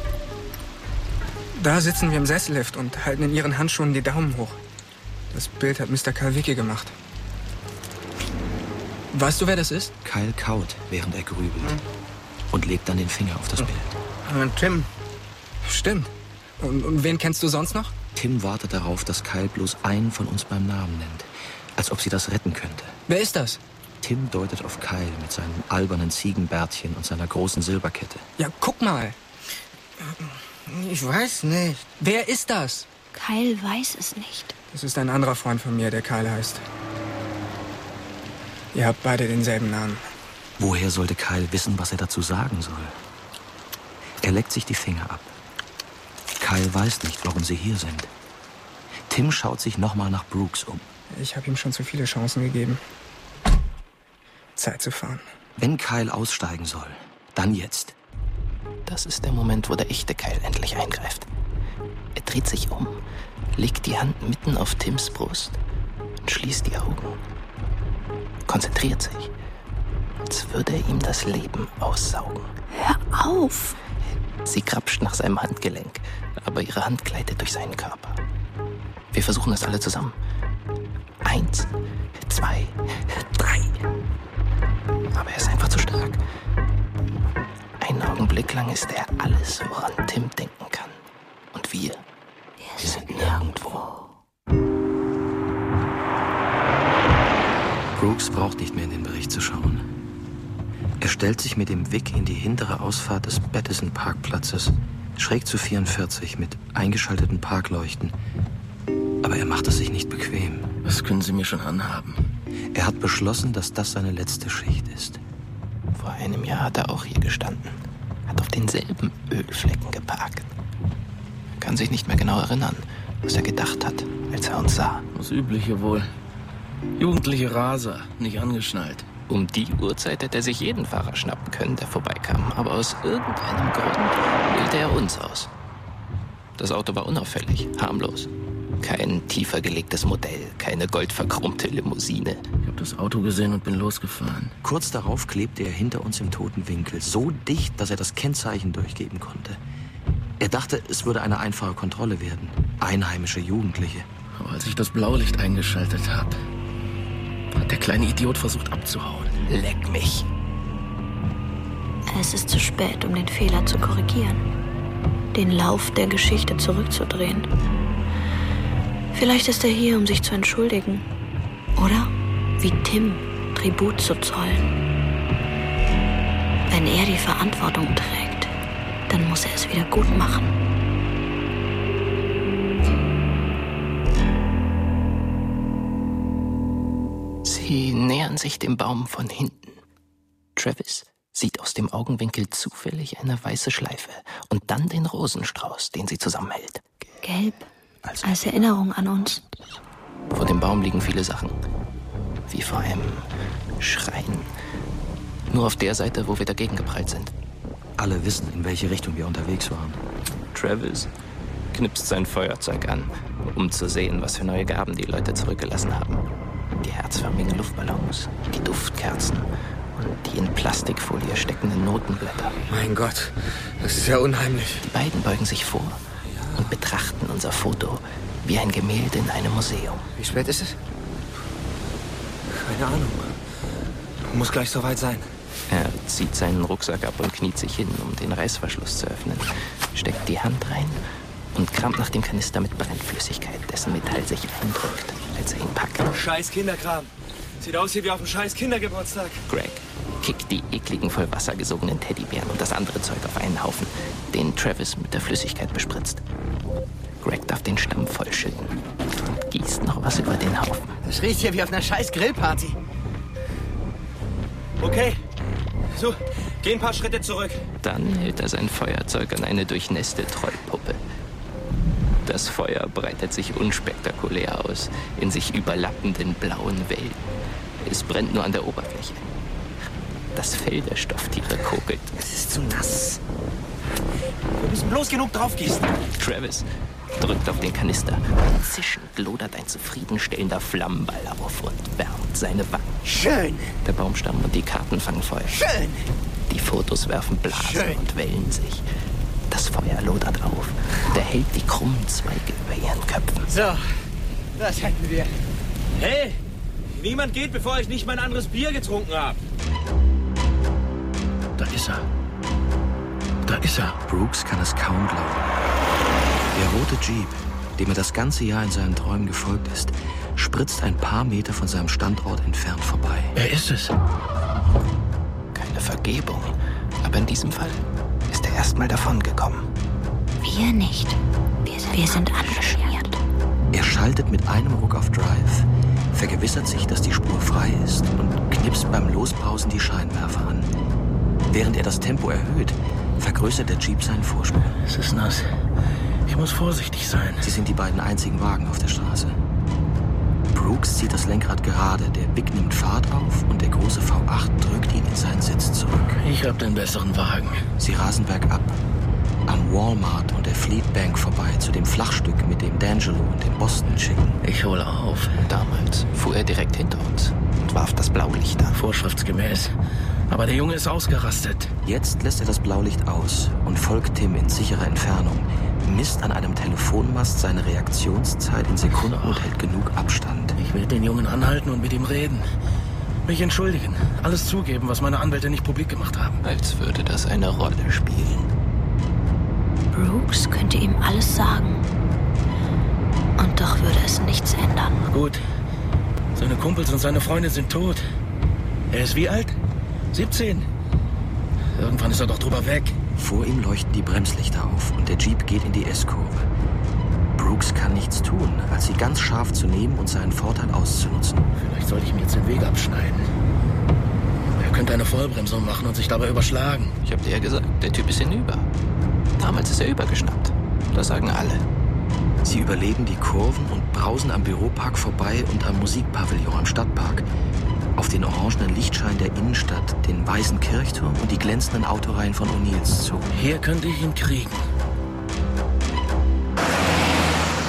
Da sitzen wir im Sessellift und halten in ihren Handschuhen die Daumen hoch. Das Bild hat Mr. Kalwicki gemacht. Weißt du, wer das ist? Kyle kaut, während er grübelt. Und legt dann den Finger auf das Bild. Tim. Stimmt. Und wen kennst du sonst noch? Tim wartet darauf, dass Kyle bloß einen von uns beim Namen nennt. Als ob sie das retten könnte. Wer ist das? Tim deutet auf Kyle mit seinem albernen Ziegenbärtchen und seiner großen Silberkette. Ja, guck mal. Ich weiß nicht. Wer ist das? Kyle weiß es nicht. Das ist ein anderer Freund von mir, der Kyle heißt. Ihr habt beide denselben Namen. Woher sollte Kyle wissen, was er dazu sagen soll? Er leckt sich die Finger ab. Kyle weiß nicht, warum sie hier sind. Tim schaut sich nochmal nach Brooks um. Ich habe ihm schon zu viele Chancen gegeben. Zeit zu fahren. Wenn Kyle aussteigen soll, dann jetzt. Das ist der Moment, wo der echte Kyle endlich eingreift. Er dreht sich um, legt die Hand mitten auf Tims Brust und schließt die Augen. Konzentriert sich, als würde er ihm das Leben aussaugen. Hör auf! Sie krapscht nach seinem Handgelenk, aber ihre Hand gleitet durch seinen Körper. Wir versuchen es alle zusammen. 1, 2, 3. Aber er ist einfach zu stark. Einen Augenblick lang ist er alles, woran Tim denken kann. Und wir sind nirgendwo. Brooks braucht nicht mehr in den Bericht zu schauen. Er stellt sich mit dem Wick in die hintere Ausfahrt des Battison-Parkplatzes, schräg zu 44 mit eingeschalteten Parkleuchten. Aber er macht es sich nicht bequem. Das können Sie mir schon anhaben. Er hat beschlossen, dass das seine letzte Schicht ist. Vor einem Jahr hat er auch hier gestanden, hat auf denselben Ölflecken geparkt. Er kann sich nicht mehr genau erinnern, was er gedacht hat, als er uns sah. Das Übliche wohl. Jugendliche Raser, nicht angeschnallt. Um die Uhrzeit hätte er sich jeden Fahrer schnappen können, der vorbeikam. Aber aus irgendeinem Grund wählte er uns aus. Das Auto war unauffällig, harmlos. Kein tiefer gelegtes Modell, keine goldverchromte Limousine. Ich habe das Auto gesehen und bin losgefahren. Kurz darauf klebte er hinter uns im toten Winkel, so dicht, dass er das Kennzeichen durchgeben konnte. Er dachte, es würde eine einfache Kontrolle werden. Einheimische Jugendliche. Aber als ich das Blaulicht eingeschaltet habe, hat der kleine Idiot versucht abzuhauen. Leck mich. Es ist zu spät, um den Fehler zu korrigieren. Den Lauf der Geschichte zurückzudrehen. Vielleicht ist er hier, um sich zu entschuldigen. Oder, wie Tim, Tribut zu zollen. Wenn er die Verantwortung trägt, dann muss er es wieder gut machen. Sie nähern sich dem Baum von hinten. Travis sieht aus dem Augenwinkel zufällig eine weiße Schleife und dann den Rosenstrauß, den sie zusammenhält. Gelb, als Erinnerung an uns. Vor dem Baum liegen viele Sachen. Wie vor einem Schrein. Nur auf der Seite, wo wir dagegen geprallt sind. Alle wissen, in welche Richtung wir unterwegs waren. Travis knipst sein Feuerzeug an, um zu sehen, was für neue Gaben die Leute zurückgelassen haben. Die herzförmigen Luftballons, die Duftkerzen und die in Plastikfolie steckenden Notenblätter. Mein Gott, das ist ja unheimlich. Die beiden beugen sich vor und betrachten unser Foto wie ein Gemälde in einem Museum. Wie spät ist es? Keine Ahnung. Muss gleich soweit sein. Er zieht seinen Rucksack ab und kniet sich hin, um den Reißverschluss zu öffnen, steckt die Hand rein und kramt nach dem Kanister mit Brennflüssigkeit, dessen Metall sich eindrückt, als er ihn packt. Scheiß Kinderkram. Sieht aus wie auf einem scheiß Kindergeburtstag. Greg kickt die ekligen, voll Wasser gesogenen Teddybären und das andere Zeug auf einen Haufen, den Travis mit der Flüssigkeit bespritzt. Greg darf den Stamm vollschütten und gießt noch was über den Haufen. Das riecht hier wie auf einer scheiß Grillparty. Okay. So, geh ein paar Schritte zurück. Dann hält er sein Feuerzeug an eine durchnässte Trollpuppe. Das Feuer breitet sich unspektakulär aus, in sich überlappenden blauen Wellen. Es brennt nur an der Oberfläche. Das Fell der Stofftiere kokelt. Es ist zu nass. Wir müssen bloß genug draufgießen. Travis drückt auf den Kanister. Und zischend lodert ein zufriedenstellender Flammenball auf und wärmt seine Wangen. Schön. Der Baumstamm und die Karten fangen Feuer. Schön. Die Fotos werfen Blasen und wellen sich. Das Feuer lodert auf und erhellt die krummen Zweige über ihren Köpfen. So, das hätten wir. Hey, niemand geht, bevor ich nicht mein anderes Bier getrunken habe. Da ist er. Da ist er. Brooks kann es kaum glauben. Der rote Jeep, dem er das ganze Jahr in seinen Träumen gefolgt ist, spritzt ein paar Meter von seinem Standort entfernt vorbei. Er ist es. Keine Vergebung, aber in diesem Fall ist er erstmal davongekommen. Wir nicht. Wir sind angeschmiert. Er schaltet mit einem Ruck auf Drive, vergewissert sich, dass die Spur frei ist und knipst beim Lospausen die Scheinwerfer an. Während er das Tempo erhöht, vergrößert der Jeep seinen Vorsprung. Es ist nass. Ich muss vorsichtig sein. Sie sind die beiden einzigen Wagen auf der Straße. Brooks zieht das Lenkrad gerade, der Big nimmt Fahrt auf und der große V8 drückt ihn in seinen Sitz zurück. Ich habe den besseren Wagen. Sie rasen bergab, am Walmart und der Fleet Bank vorbei zu dem Flachstück, mit dem D'Angelo und dem Boston Chicken. Ich hole auf. Damals fuhr er direkt hinter uns und warf das Blaulicht an. Vorschriftsgemäß. Aber der Junge ist ausgerastet. Jetzt lässt er das Blaulicht aus und folgt Tim in sicherer Entfernung, misst an einem Telefonmast seine Reaktionszeit in Sekunden und hält genug Abstand. Ich will den Jungen anhalten und mit ihm reden. Mich entschuldigen. Alles zugeben, was meine Anwälte nicht publik gemacht haben. Als würde das eine Rolle spielen. Brooks könnte ihm alles sagen. Und doch würde es nichts ändern. Gut. Seine Kumpels und seine Freunde sind tot. Er ist wie alt? 17. Irgendwann ist er doch drüber weg. Vor ihm leuchten die Bremslichter auf und der Jeep geht in die S-Kurve. Brooks kann nichts tun, als sie ganz scharf zu nehmen und seinen Vorteil auszunutzen. Vielleicht sollte ich mir jetzt den Weg abschneiden. Er könnte eine Vollbremsung machen und sich dabei überschlagen. Ich hab dir ja gesagt, der Typ ist hinüber. Damals ist er übergeschnappt. Das sagen alle. Sie überleben die Kurven und brausen am Büropark vorbei und am Musikpavillon am Stadtpark. Auf den orangenen Lichtschein der Innenstadt, den weißen Kirchturm und die glänzenden Autoreihen von O'Neills zu. Hier könnte ich ihn kriegen.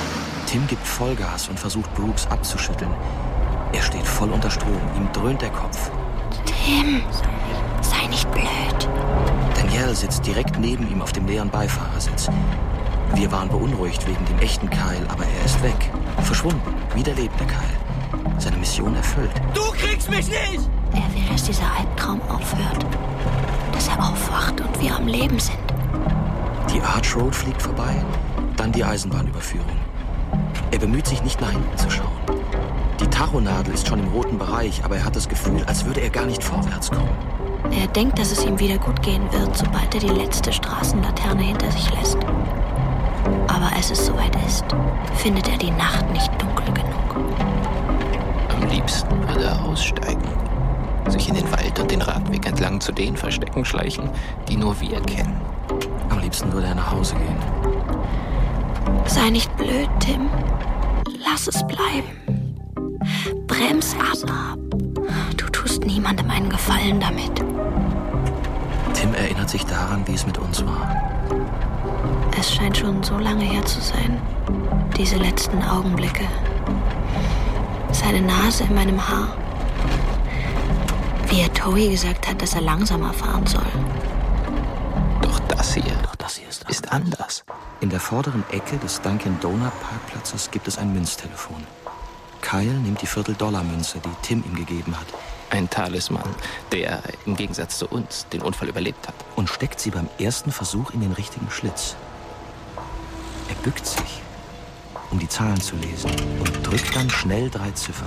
Tim gibt Vollgas und versucht, Brooks abzuschütteln. Er steht voll unter Strom, ihm dröhnt der Kopf. Tim, sei nicht blöd. Danielle sitzt direkt neben ihm auf dem leeren Beifahrersitz. Wir waren beunruhigt wegen dem echten Kyle, aber er ist weg. Verschwunden, wie der lebende Kyle. Seine Mission erfüllt. Du kriegst mich nicht! Er will, dass dieser Albtraum aufhört. Dass er aufwacht und wir am Leben sind. Die Arch Road fliegt vorbei, dann die Eisenbahnüberführung. Er bemüht sich nicht nach hinten zu schauen. Die Tachonadel ist schon im roten Bereich, aber er hat das Gefühl, als würde er gar nicht vorwärts kommen. Er denkt, dass es ihm wieder gut gehen wird, sobald er die letzte Straßenlaterne hinter sich lässt. Aber als es soweit ist, findet er die Nacht nicht dunkel genug. Am liebsten würde er aussteigen, sich in den Wald und den Radweg entlang zu den Verstecken schleichen, die nur wir kennen. Am liebsten würde er nach Hause gehen. Sei nicht blöd, Tim. Lass es bleiben. Brems ab. Du tust niemandem einen Gefallen damit. Tim erinnert sich daran, wie es mit uns war. Es scheint schon so lange her zu sein. Diese letzten Augenblicke. Seine Nase in meinem Haar. Wie er Towie gesagt hat, dass er langsamer fahren soll. Doch das hier ist anders. In der vorderen Ecke des Dunkin' Donut Parkplatzes gibt es ein Münztelefon. Kyle nimmt die $1-Münze, die Tim ihm gegeben hat. Ein Talisman, der im Gegensatz zu uns den Unfall überlebt hat. Und steckt sie beim ersten Versuch in den richtigen Schlitz. Er bückt sich, um die Zahlen zu lesen, und drückt dann schnell 3 Ziffern.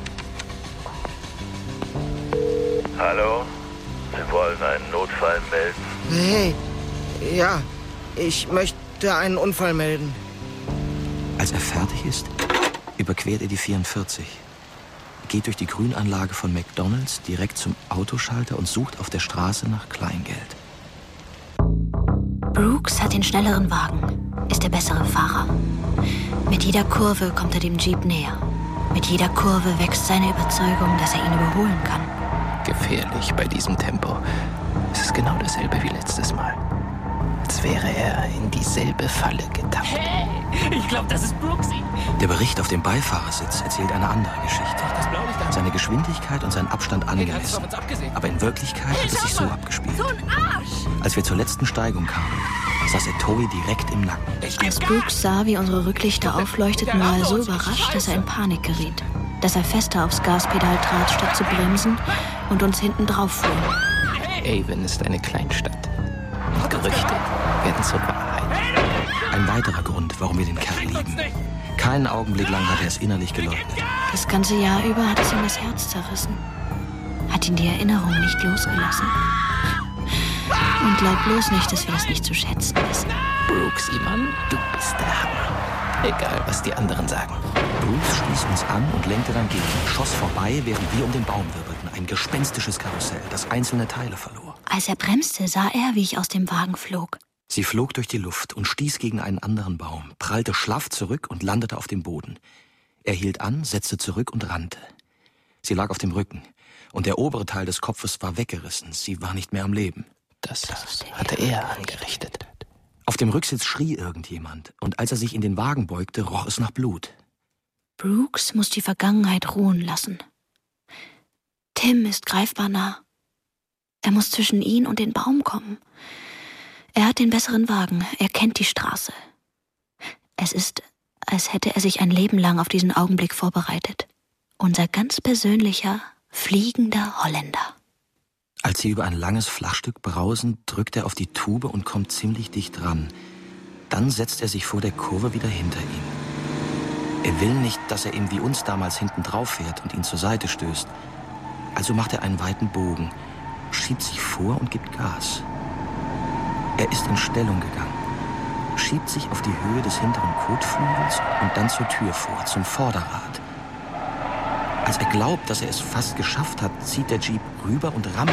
Hallo? Sie wollen einen Notfall melden? Hey, ja, ich möchte einen Unfall melden. Als er fertig ist, überquert er die 44, geht durch die Grünanlage von McDonald's direkt zum Autoschalter und sucht auf der Straße nach Kleingeld. Brooks hat den schnelleren Wagen, ist der bessere Fahrer. Mit jeder Kurve kommt er dem Jeep näher. Mit jeder Kurve wächst seine Überzeugung, dass er ihn überholen kann. Gefährlich bei diesem Tempo. Es ist genau dasselbe wie letztes Mal. Als wäre er in dieselbe Falle getappt. Hey, ich glaube, das ist Brooksy. Der Bericht auf dem Beifahrersitz erzählt eine andere Geschichte. Seine Geschwindigkeit und sein Abstand angemessen. Aber in Wirklichkeit hat es sich so abgespielt. So ein Arsch! Als wir zur letzten Steigung kamen, saß er Towie direkt im Nacken. Als Brooks sah, wie unsere Rücklichter aufleuchteten, war er so überrascht, dass er in Panik geriet. Dass er fester aufs Gaspedal trat, statt zu bremsen und uns hinten drauf fuhr. Avon ist eine Kleinstadt. Gerüchte werden zur Wahrheit. Ein weiterer Grund, warum wir den Kerl lieben. Keinen Augenblick lang hat er es innerlich geleugnet. Das ganze Jahr über hat es ihm das Herz zerrissen. Hat ihn die Erinnerung nicht losgelassen. Und glaub bloß nicht, dass wir das nicht zu schätzen wissen. Brooksy, Mann, du bist der Hammer. Egal, was die anderen sagen. Brooks stieß uns an und lenkte dann gegen, schoss vorbei, während wir um den Baum wirbelten. Ein gespenstisches Karussell, das einzelne Teile verlor. Als er bremste, sah er, wie ich aus dem Wagen flog. Sie flog durch die Luft und stieß gegen einen anderen Baum, prallte schlaff zurück und landete auf dem Boden. Er hielt an, setzte zurück und rannte. Sie lag auf dem Rücken und der obere Teil des Kopfes war weggerissen. Sie war nicht mehr am Leben. Das hatte er angerichtet. Auf dem Rücksitz schrie irgendjemand und als er sich in den Wagen beugte, roch es nach Blut. Brooks muss die Vergangenheit ruhen lassen. Tim ist greifbar nah. Er muss zwischen ihn und den Baum kommen. Er hat den besseren Wagen, er kennt die Straße. Es ist, als hätte er sich ein Leben lang auf diesen Augenblick vorbereitet. Unser ganz persönlicher, fliegender Holländer. Als sie über ein langes Flachstück brausen, drückt er auf die Tube und kommt ziemlich dicht ran. Dann setzt er sich vor der Kurve wieder hinter ihn. Er will nicht, dass er ihm wie uns damals hinten drauf fährt und ihn zur Seite stößt. Also macht er einen weiten Bogen, schiebt sich vor und gibt Gas. Er ist in Stellung gegangen, schiebt sich auf die Höhe des hinteren Kotflügels und dann zur Tür vor, zum Vorderrad. Als er glaubt, dass er es fast geschafft hat, zieht der Jeep rüber und rammt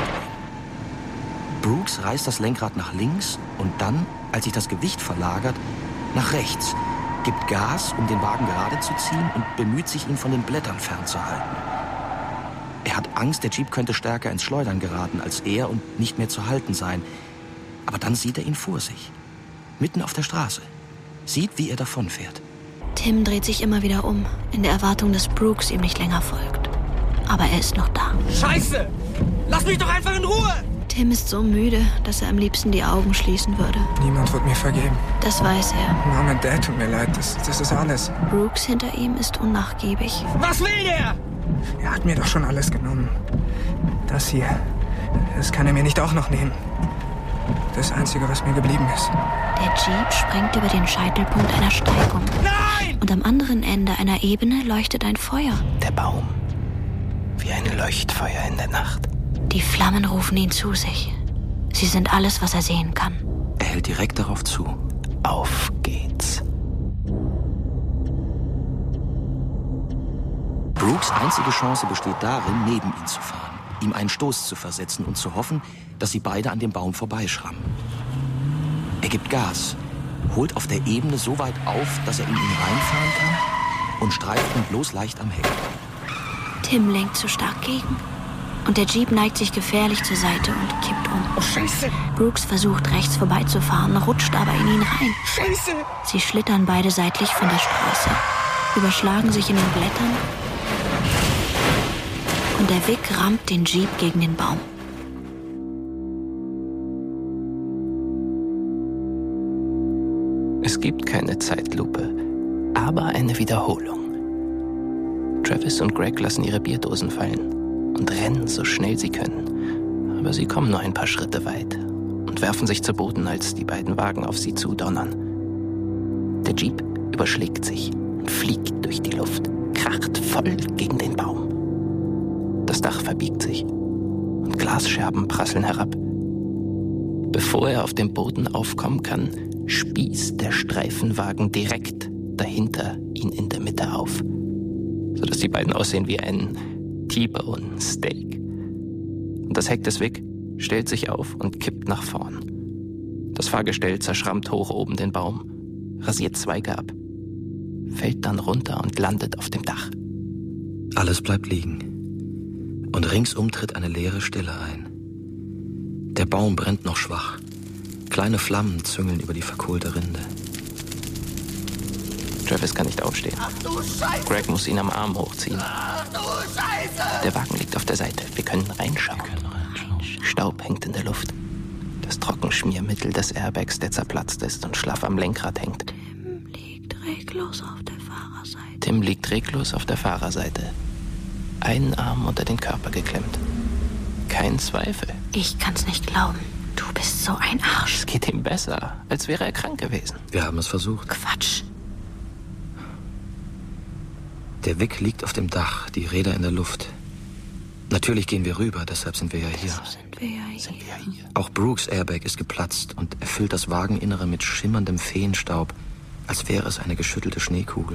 ihn. Brooks reißt das Lenkrad nach links und dann, als sich das Gewicht verlagert, nach rechts, gibt Gas, um den Wagen gerade zu ziehen und bemüht sich, ihn von den Blättern fernzuhalten. Er hat Angst, der Jeep könnte stärker ins Schleudern geraten als er und nicht mehr zu halten sein. Aber dann sieht er ihn vor sich, mitten auf der Straße, sieht, wie er davonfährt. Tim dreht sich immer wieder um, in der Erwartung, dass Brooks ihm nicht länger folgt. Aber er ist noch da. Scheiße! Lass mich doch einfach in Ruhe! Tim ist so müde, dass er am liebsten die Augen schließen würde. Niemand wird mir vergeben. Das weiß er. Mom und Dad tut mir leid, das ist alles. Brooks hinter ihm ist unnachgiebig. Was will der? Er hat mir doch schon alles genommen. Das hier, das kann er mir nicht auch noch nehmen. Das Einzige, was mir geblieben ist. Der Jeep springt über den Scheitelpunkt einer Steigung. Nein! Und am anderen Ende einer Ebene leuchtet ein Feuer. Der Baum. Wie ein Leuchtfeuer in der Nacht. Die Flammen rufen ihn zu sich. Sie sind alles, was er sehen kann. Er hält direkt darauf zu. Auf geht's. Brooks einzige Chance besteht darin, neben ihn zu fahren, ihm einen Stoß zu versetzen und zu hoffen, dass sie beide an dem Baum vorbeischrammen. Er gibt Gas, holt auf der Ebene so weit auf, dass er in ihn reinfahren kann und streift ihn bloß leicht am Heck. Tim lenkt zu stark gegen. Und der Jeep neigt sich gefährlich zur Seite und kippt um. Oh, Scheiße! Brooks versucht, rechts vorbeizufahren, rutscht aber in ihn rein. Scheiße! Sie schlittern beide seitlich von der Straße, überschlagen sich in den Blättern und der Wick rammt den Jeep gegen den Baum. Es gibt keine Zeitlupe, aber eine Wiederholung. Travis und Greg lassen ihre Bierdosen fallen und rennen so schnell sie können. Aber sie kommen nur ein paar Schritte weit und werfen sich zu Boden, als die beiden Wagen auf sie zudonnern. Der Jeep überschlägt sich und fliegt durch die Luft, kracht voll gegen den Baum. Das Dach verbiegt sich und Glasscherben prasseln herab. Bevor er auf dem Boden aufkommen kann, spießt der Streifenwagen direkt dahinter ihn in der Mitte auf, sodass die beiden aussehen wie ein T-Bone Steak. Und das Heck des Wick stellt sich auf und kippt nach vorn. Das Fahrgestell zerschrammt hoch oben den Baum, rasiert Zweige ab, fällt dann runter und landet auf dem Dach. Alles bleibt liegen. Und ringsum tritt eine leere Stille ein. Der Baum brennt noch schwach. Kleine Flammen züngeln über die verkohlte Rinde. Travis kann nicht aufstehen. Ach du Scheiße! Greg muss ihn am Arm hochziehen. Ach du Scheiße! Der Wagen liegt auf der Seite. Wir können reinschauen. Staub hängt in der Luft. Das Trockenschmiermittel des Airbags, der zerplatzt ist und schlaff am Lenkrad hängt. Tim liegt reglos auf der Fahrerseite. Tim liegt reglos auf der Fahrerseite. Einen Arm unter den Körper geklemmt. Kein Zweifel. Ich kann's nicht glauben. Du bist so ein Arsch. Es geht ihm besser, als wäre er krank gewesen. Wir haben es versucht. Quatsch. Der Wick liegt auf dem Dach, die Räder in der Luft. Natürlich gehen wir rüber, deshalb sind wir ja hier. Auch Brooks Airbag ist geplatzt und erfüllt das Wageninnere mit schimmerndem Feenstaub, als wäre es eine geschüttelte Schneekugel.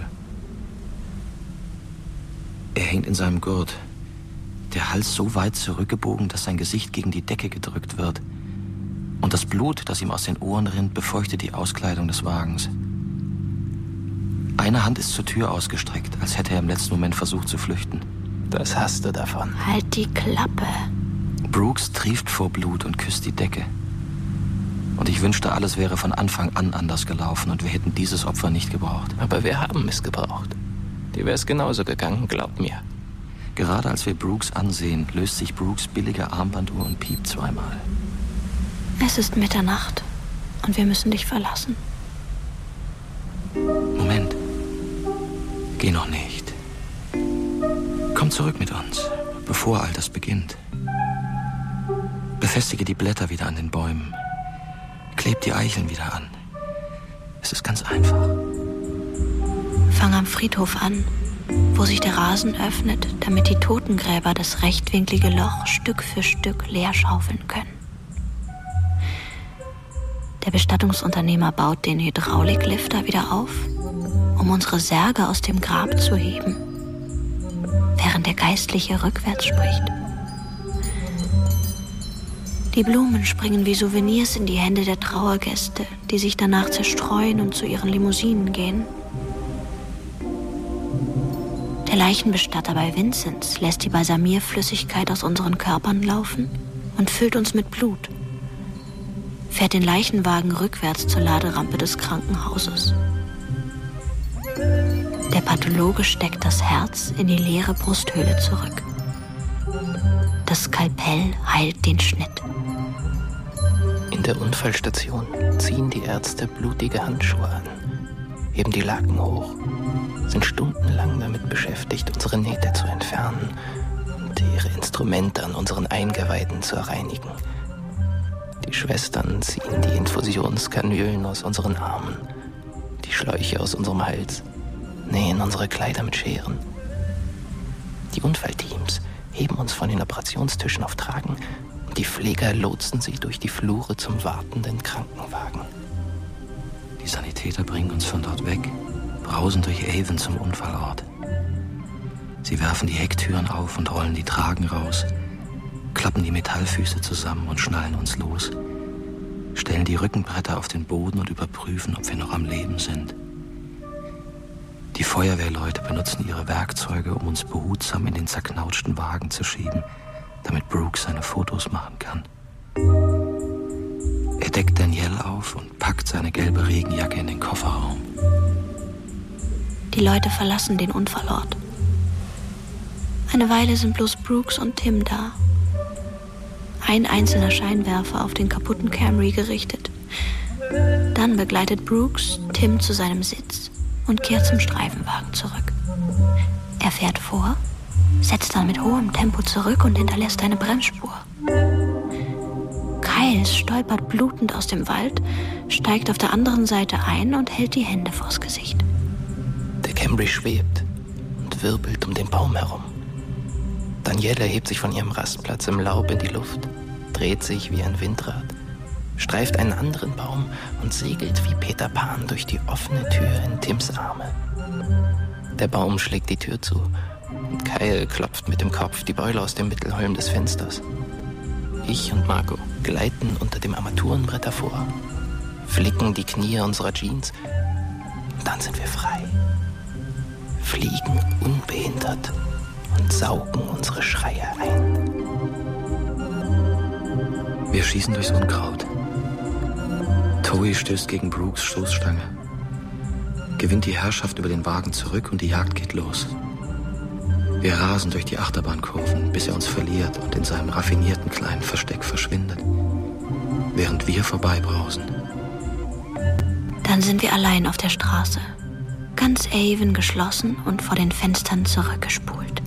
Er hängt in seinem Gurt, der Hals so weit zurückgebogen, dass sein Gesicht gegen die Decke gedrückt wird. Und das Blut, das ihm aus den Ohren rinnt, befeuchtet die Auskleidung des Wagens. Eine Hand ist zur Tür ausgestreckt, als hätte er im letzten Moment versucht zu flüchten. Das hast du davon. Halt die Klappe. Brooks trieft vor Blut und küsst die Decke. Und ich wünschte, alles wäre von Anfang an anders gelaufen und wir hätten dieses Opfer nicht gebraucht. Aber wir haben es gebraucht. Dir wäre es genauso gegangen, glaub mir. Gerade als wir Brooks ansehen, löst sich Brooks billige Armbanduhr und piept zweimal. Es ist Mitternacht und wir müssen dich verlassen. Moment. Geh noch nicht. Komm zurück mit uns, bevor all das beginnt. Befestige die Blätter wieder an den Bäumen. Kleb die Eicheln wieder an. Es ist ganz einfach. Fang am Friedhof an, wo sich der Rasen öffnet, damit die Totengräber das rechtwinklige Loch Stück für Stück leer schaufeln können. Der Bestattungsunternehmer baut den Hydrauliklifter wieder auf, um unsere Särge aus dem Grab zu heben, während der Geistliche rückwärts spricht. Die Blumen springen wie Souvenirs in die Hände der Trauergäste, die sich danach zerstreuen und zu ihren Limousinen gehen. Der Leichenbestatter bei Vinzenz lässt die Balsamierflüssigkeit aus unseren Körpern laufen und füllt uns mit Blut, fährt den Leichenwagen rückwärts zur Laderampe des Krankenhauses. Pathologe steckt das Herz in die leere Brusthöhle zurück. Das Skalpell heilt den Schnitt. In der Unfallstation ziehen die Ärzte blutige Handschuhe an, heben die Laken hoch, sind stundenlang damit beschäftigt, unsere Nähte zu entfernen und ihre Instrumente an unseren Eingeweiden zu reinigen. Die Schwestern ziehen die Infusionskanülen aus unseren Armen, die Schläuche aus unserem Hals, nähen unsere Kleider mit Scheren. Die Unfallteams heben uns von den Operationstischen auf Tragen und die Pfleger lotsen sie durch die Flure zum wartenden Krankenwagen. Die Sanitäter bringen uns von dort weg, brausen durch Avon zum Unfallort. Sie werfen die Hecktüren auf und rollen die Tragen raus, klappen die Metallfüße zusammen und schnallen uns los, stellen die Rückenbretter auf den Boden und überprüfen, ob wir noch am Leben sind. Die Feuerwehrleute benutzen ihre Werkzeuge, um uns behutsam in den zerknautschten Wagen zu schieben, damit Brooks seine Fotos machen kann. Er deckt Danielle auf und packt seine gelbe Regenjacke in den Kofferraum. Die Leute verlassen den Unfallort. Eine Weile sind bloß Brooks und Tim da. Ein einzelner Scheinwerfer auf den kaputten Camry gerichtet. Dann begleitet Brooks Tim zu seinem Sitz und kehrt zum Streifenwagen zurück. Er fährt vor, setzt dann mit hohem Tempo zurück und hinterlässt eine Bremsspur. Kyle stolpert blutend aus dem Wald, steigt auf der anderen Seite ein und hält die Hände vors Gesicht. Der Camry schwebt und wirbelt um den Baum herum. Danielle hebt sich von ihrem Rastplatz im Laub in die Luft, dreht sich wie ein Windrad, streift einen anderen Baum und segelt wie Peter Pan durch die offene Tür in Tims Arme. Der Baum schlägt die Tür zu und Kyle klopft mit dem Kopf die Beule aus dem Mittelholm des Fensters. Ich und Marco gleiten unter dem Armaturenbrett hervor, flicken die Knie unserer Jeans und dann sind wir frei. Fliegen unbehindert und saugen unsere Schreie ein. Wir schießen durchs Unkraut. Toei stößt gegen Brooks Stoßstange, gewinnt die Herrschaft über den Wagen zurück und die Jagd geht los. Wir rasen durch die Achterbahnkurven, bis er uns verliert und in seinem raffinierten kleinen Versteck verschwindet, während wir vorbeibrausen. Dann sind wir allein auf der Straße, ganz Avon geschlossen und vor den Fenstern zurückgespult.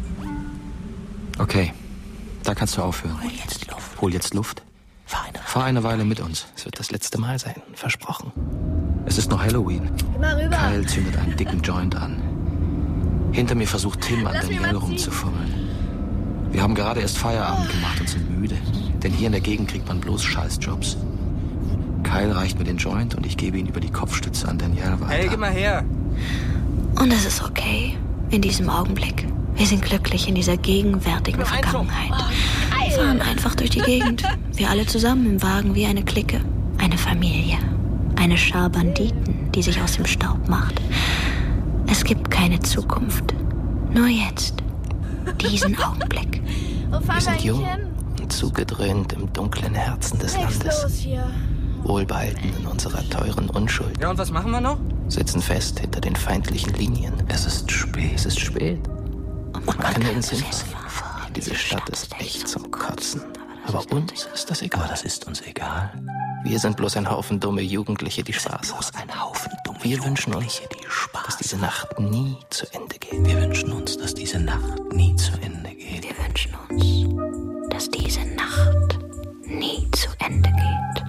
Okay, da kannst du aufhören. Hol jetzt Luft. Fahr eine Weile mit uns. Es wird das letzte Mal sein, versprochen. Es ist noch Halloween. Immer rüber. Kyle zündet einen dicken Joint an. Hinter mir versucht Tim an Danielle rumzufummeln. Wir haben gerade erst Feierabend gemacht und sind müde, denn hier in der Gegend kriegt man bloß Scheißjobs. Kyle reicht mir den Joint und ich gebe ihn über die Kopfstütze an Danielle weiter. Hey, gib mal her. Und es ist okay, in diesem Augenblick. Wir sind glücklich in dieser gegenwärtigen Vergangenheit. Wir fahren einfach durch die Gegend. Wir alle zusammen im Wagen wie eine Clique. Eine Familie. Eine Schar Banditen, die sich aus dem Staub macht. Es gibt keine Zukunft. Nur jetzt. Diesen Augenblick. Wir sind jung und zugedröhnt im dunklen Herzen des Landes. Wohlbehalten in unserer teuren Unschuld. Ja, und was machen wir noch? Sitzen fest hinter den feindlichen Linien. Es ist spät. Es ist spät. Und man kann nirgends hinfahren. Diese Stadt ist echt zum Kotzen. Aber uns ist das egal. Aber das ist uns egal. Wir sind bloß ein Haufen dumme Jugendliche, die Spaß haben. Bloß ein Haufen dumme Wir wünschen uns, die Spaß dass diese Nacht nie zu Ende geht. Wir wünschen uns, dass diese Nacht nie zu Ende geht. Wir wünschen uns, dass diese Nacht nie zu Ende geht.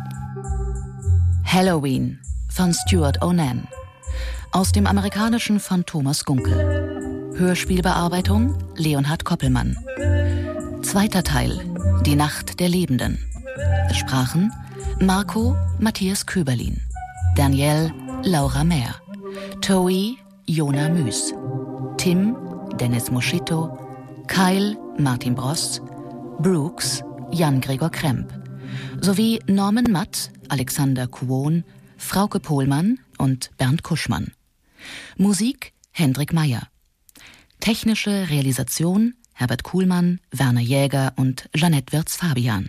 Halloween von Stuart Onan. Aus dem Amerikanischen von Thomas Gunkel. Hörspielbearbeitung Leonhard Koppelmann. Zweiter Teil, Die Nacht der Lebenden. Es sprachen Marco Matthias Köberlin, Danielle Laura Mehr, Toei Jona Müß, Tim Dennis Moschito, Kyle Martin Bross, Brooks Jan Gregor Kremp, sowie Norman Matt, Alexander Kuon, Frauke Pohlmann und Bernd Kuschmann. Musik Hendrik Meyer. Technische Realisation Herbert Kuhlmann, Werner Jäger und Jeanette Wirz-Fabian.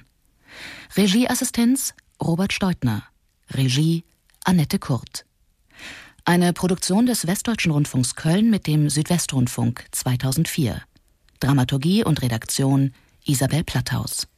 Regieassistenz Robert Steutner. Regie Annette Kurt. Eine Produktion des Westdeutschen Rundfunks Köln mit dem Südwestrundfunk 2004. Dramaturgie und Redaktion Isabel Platthaus.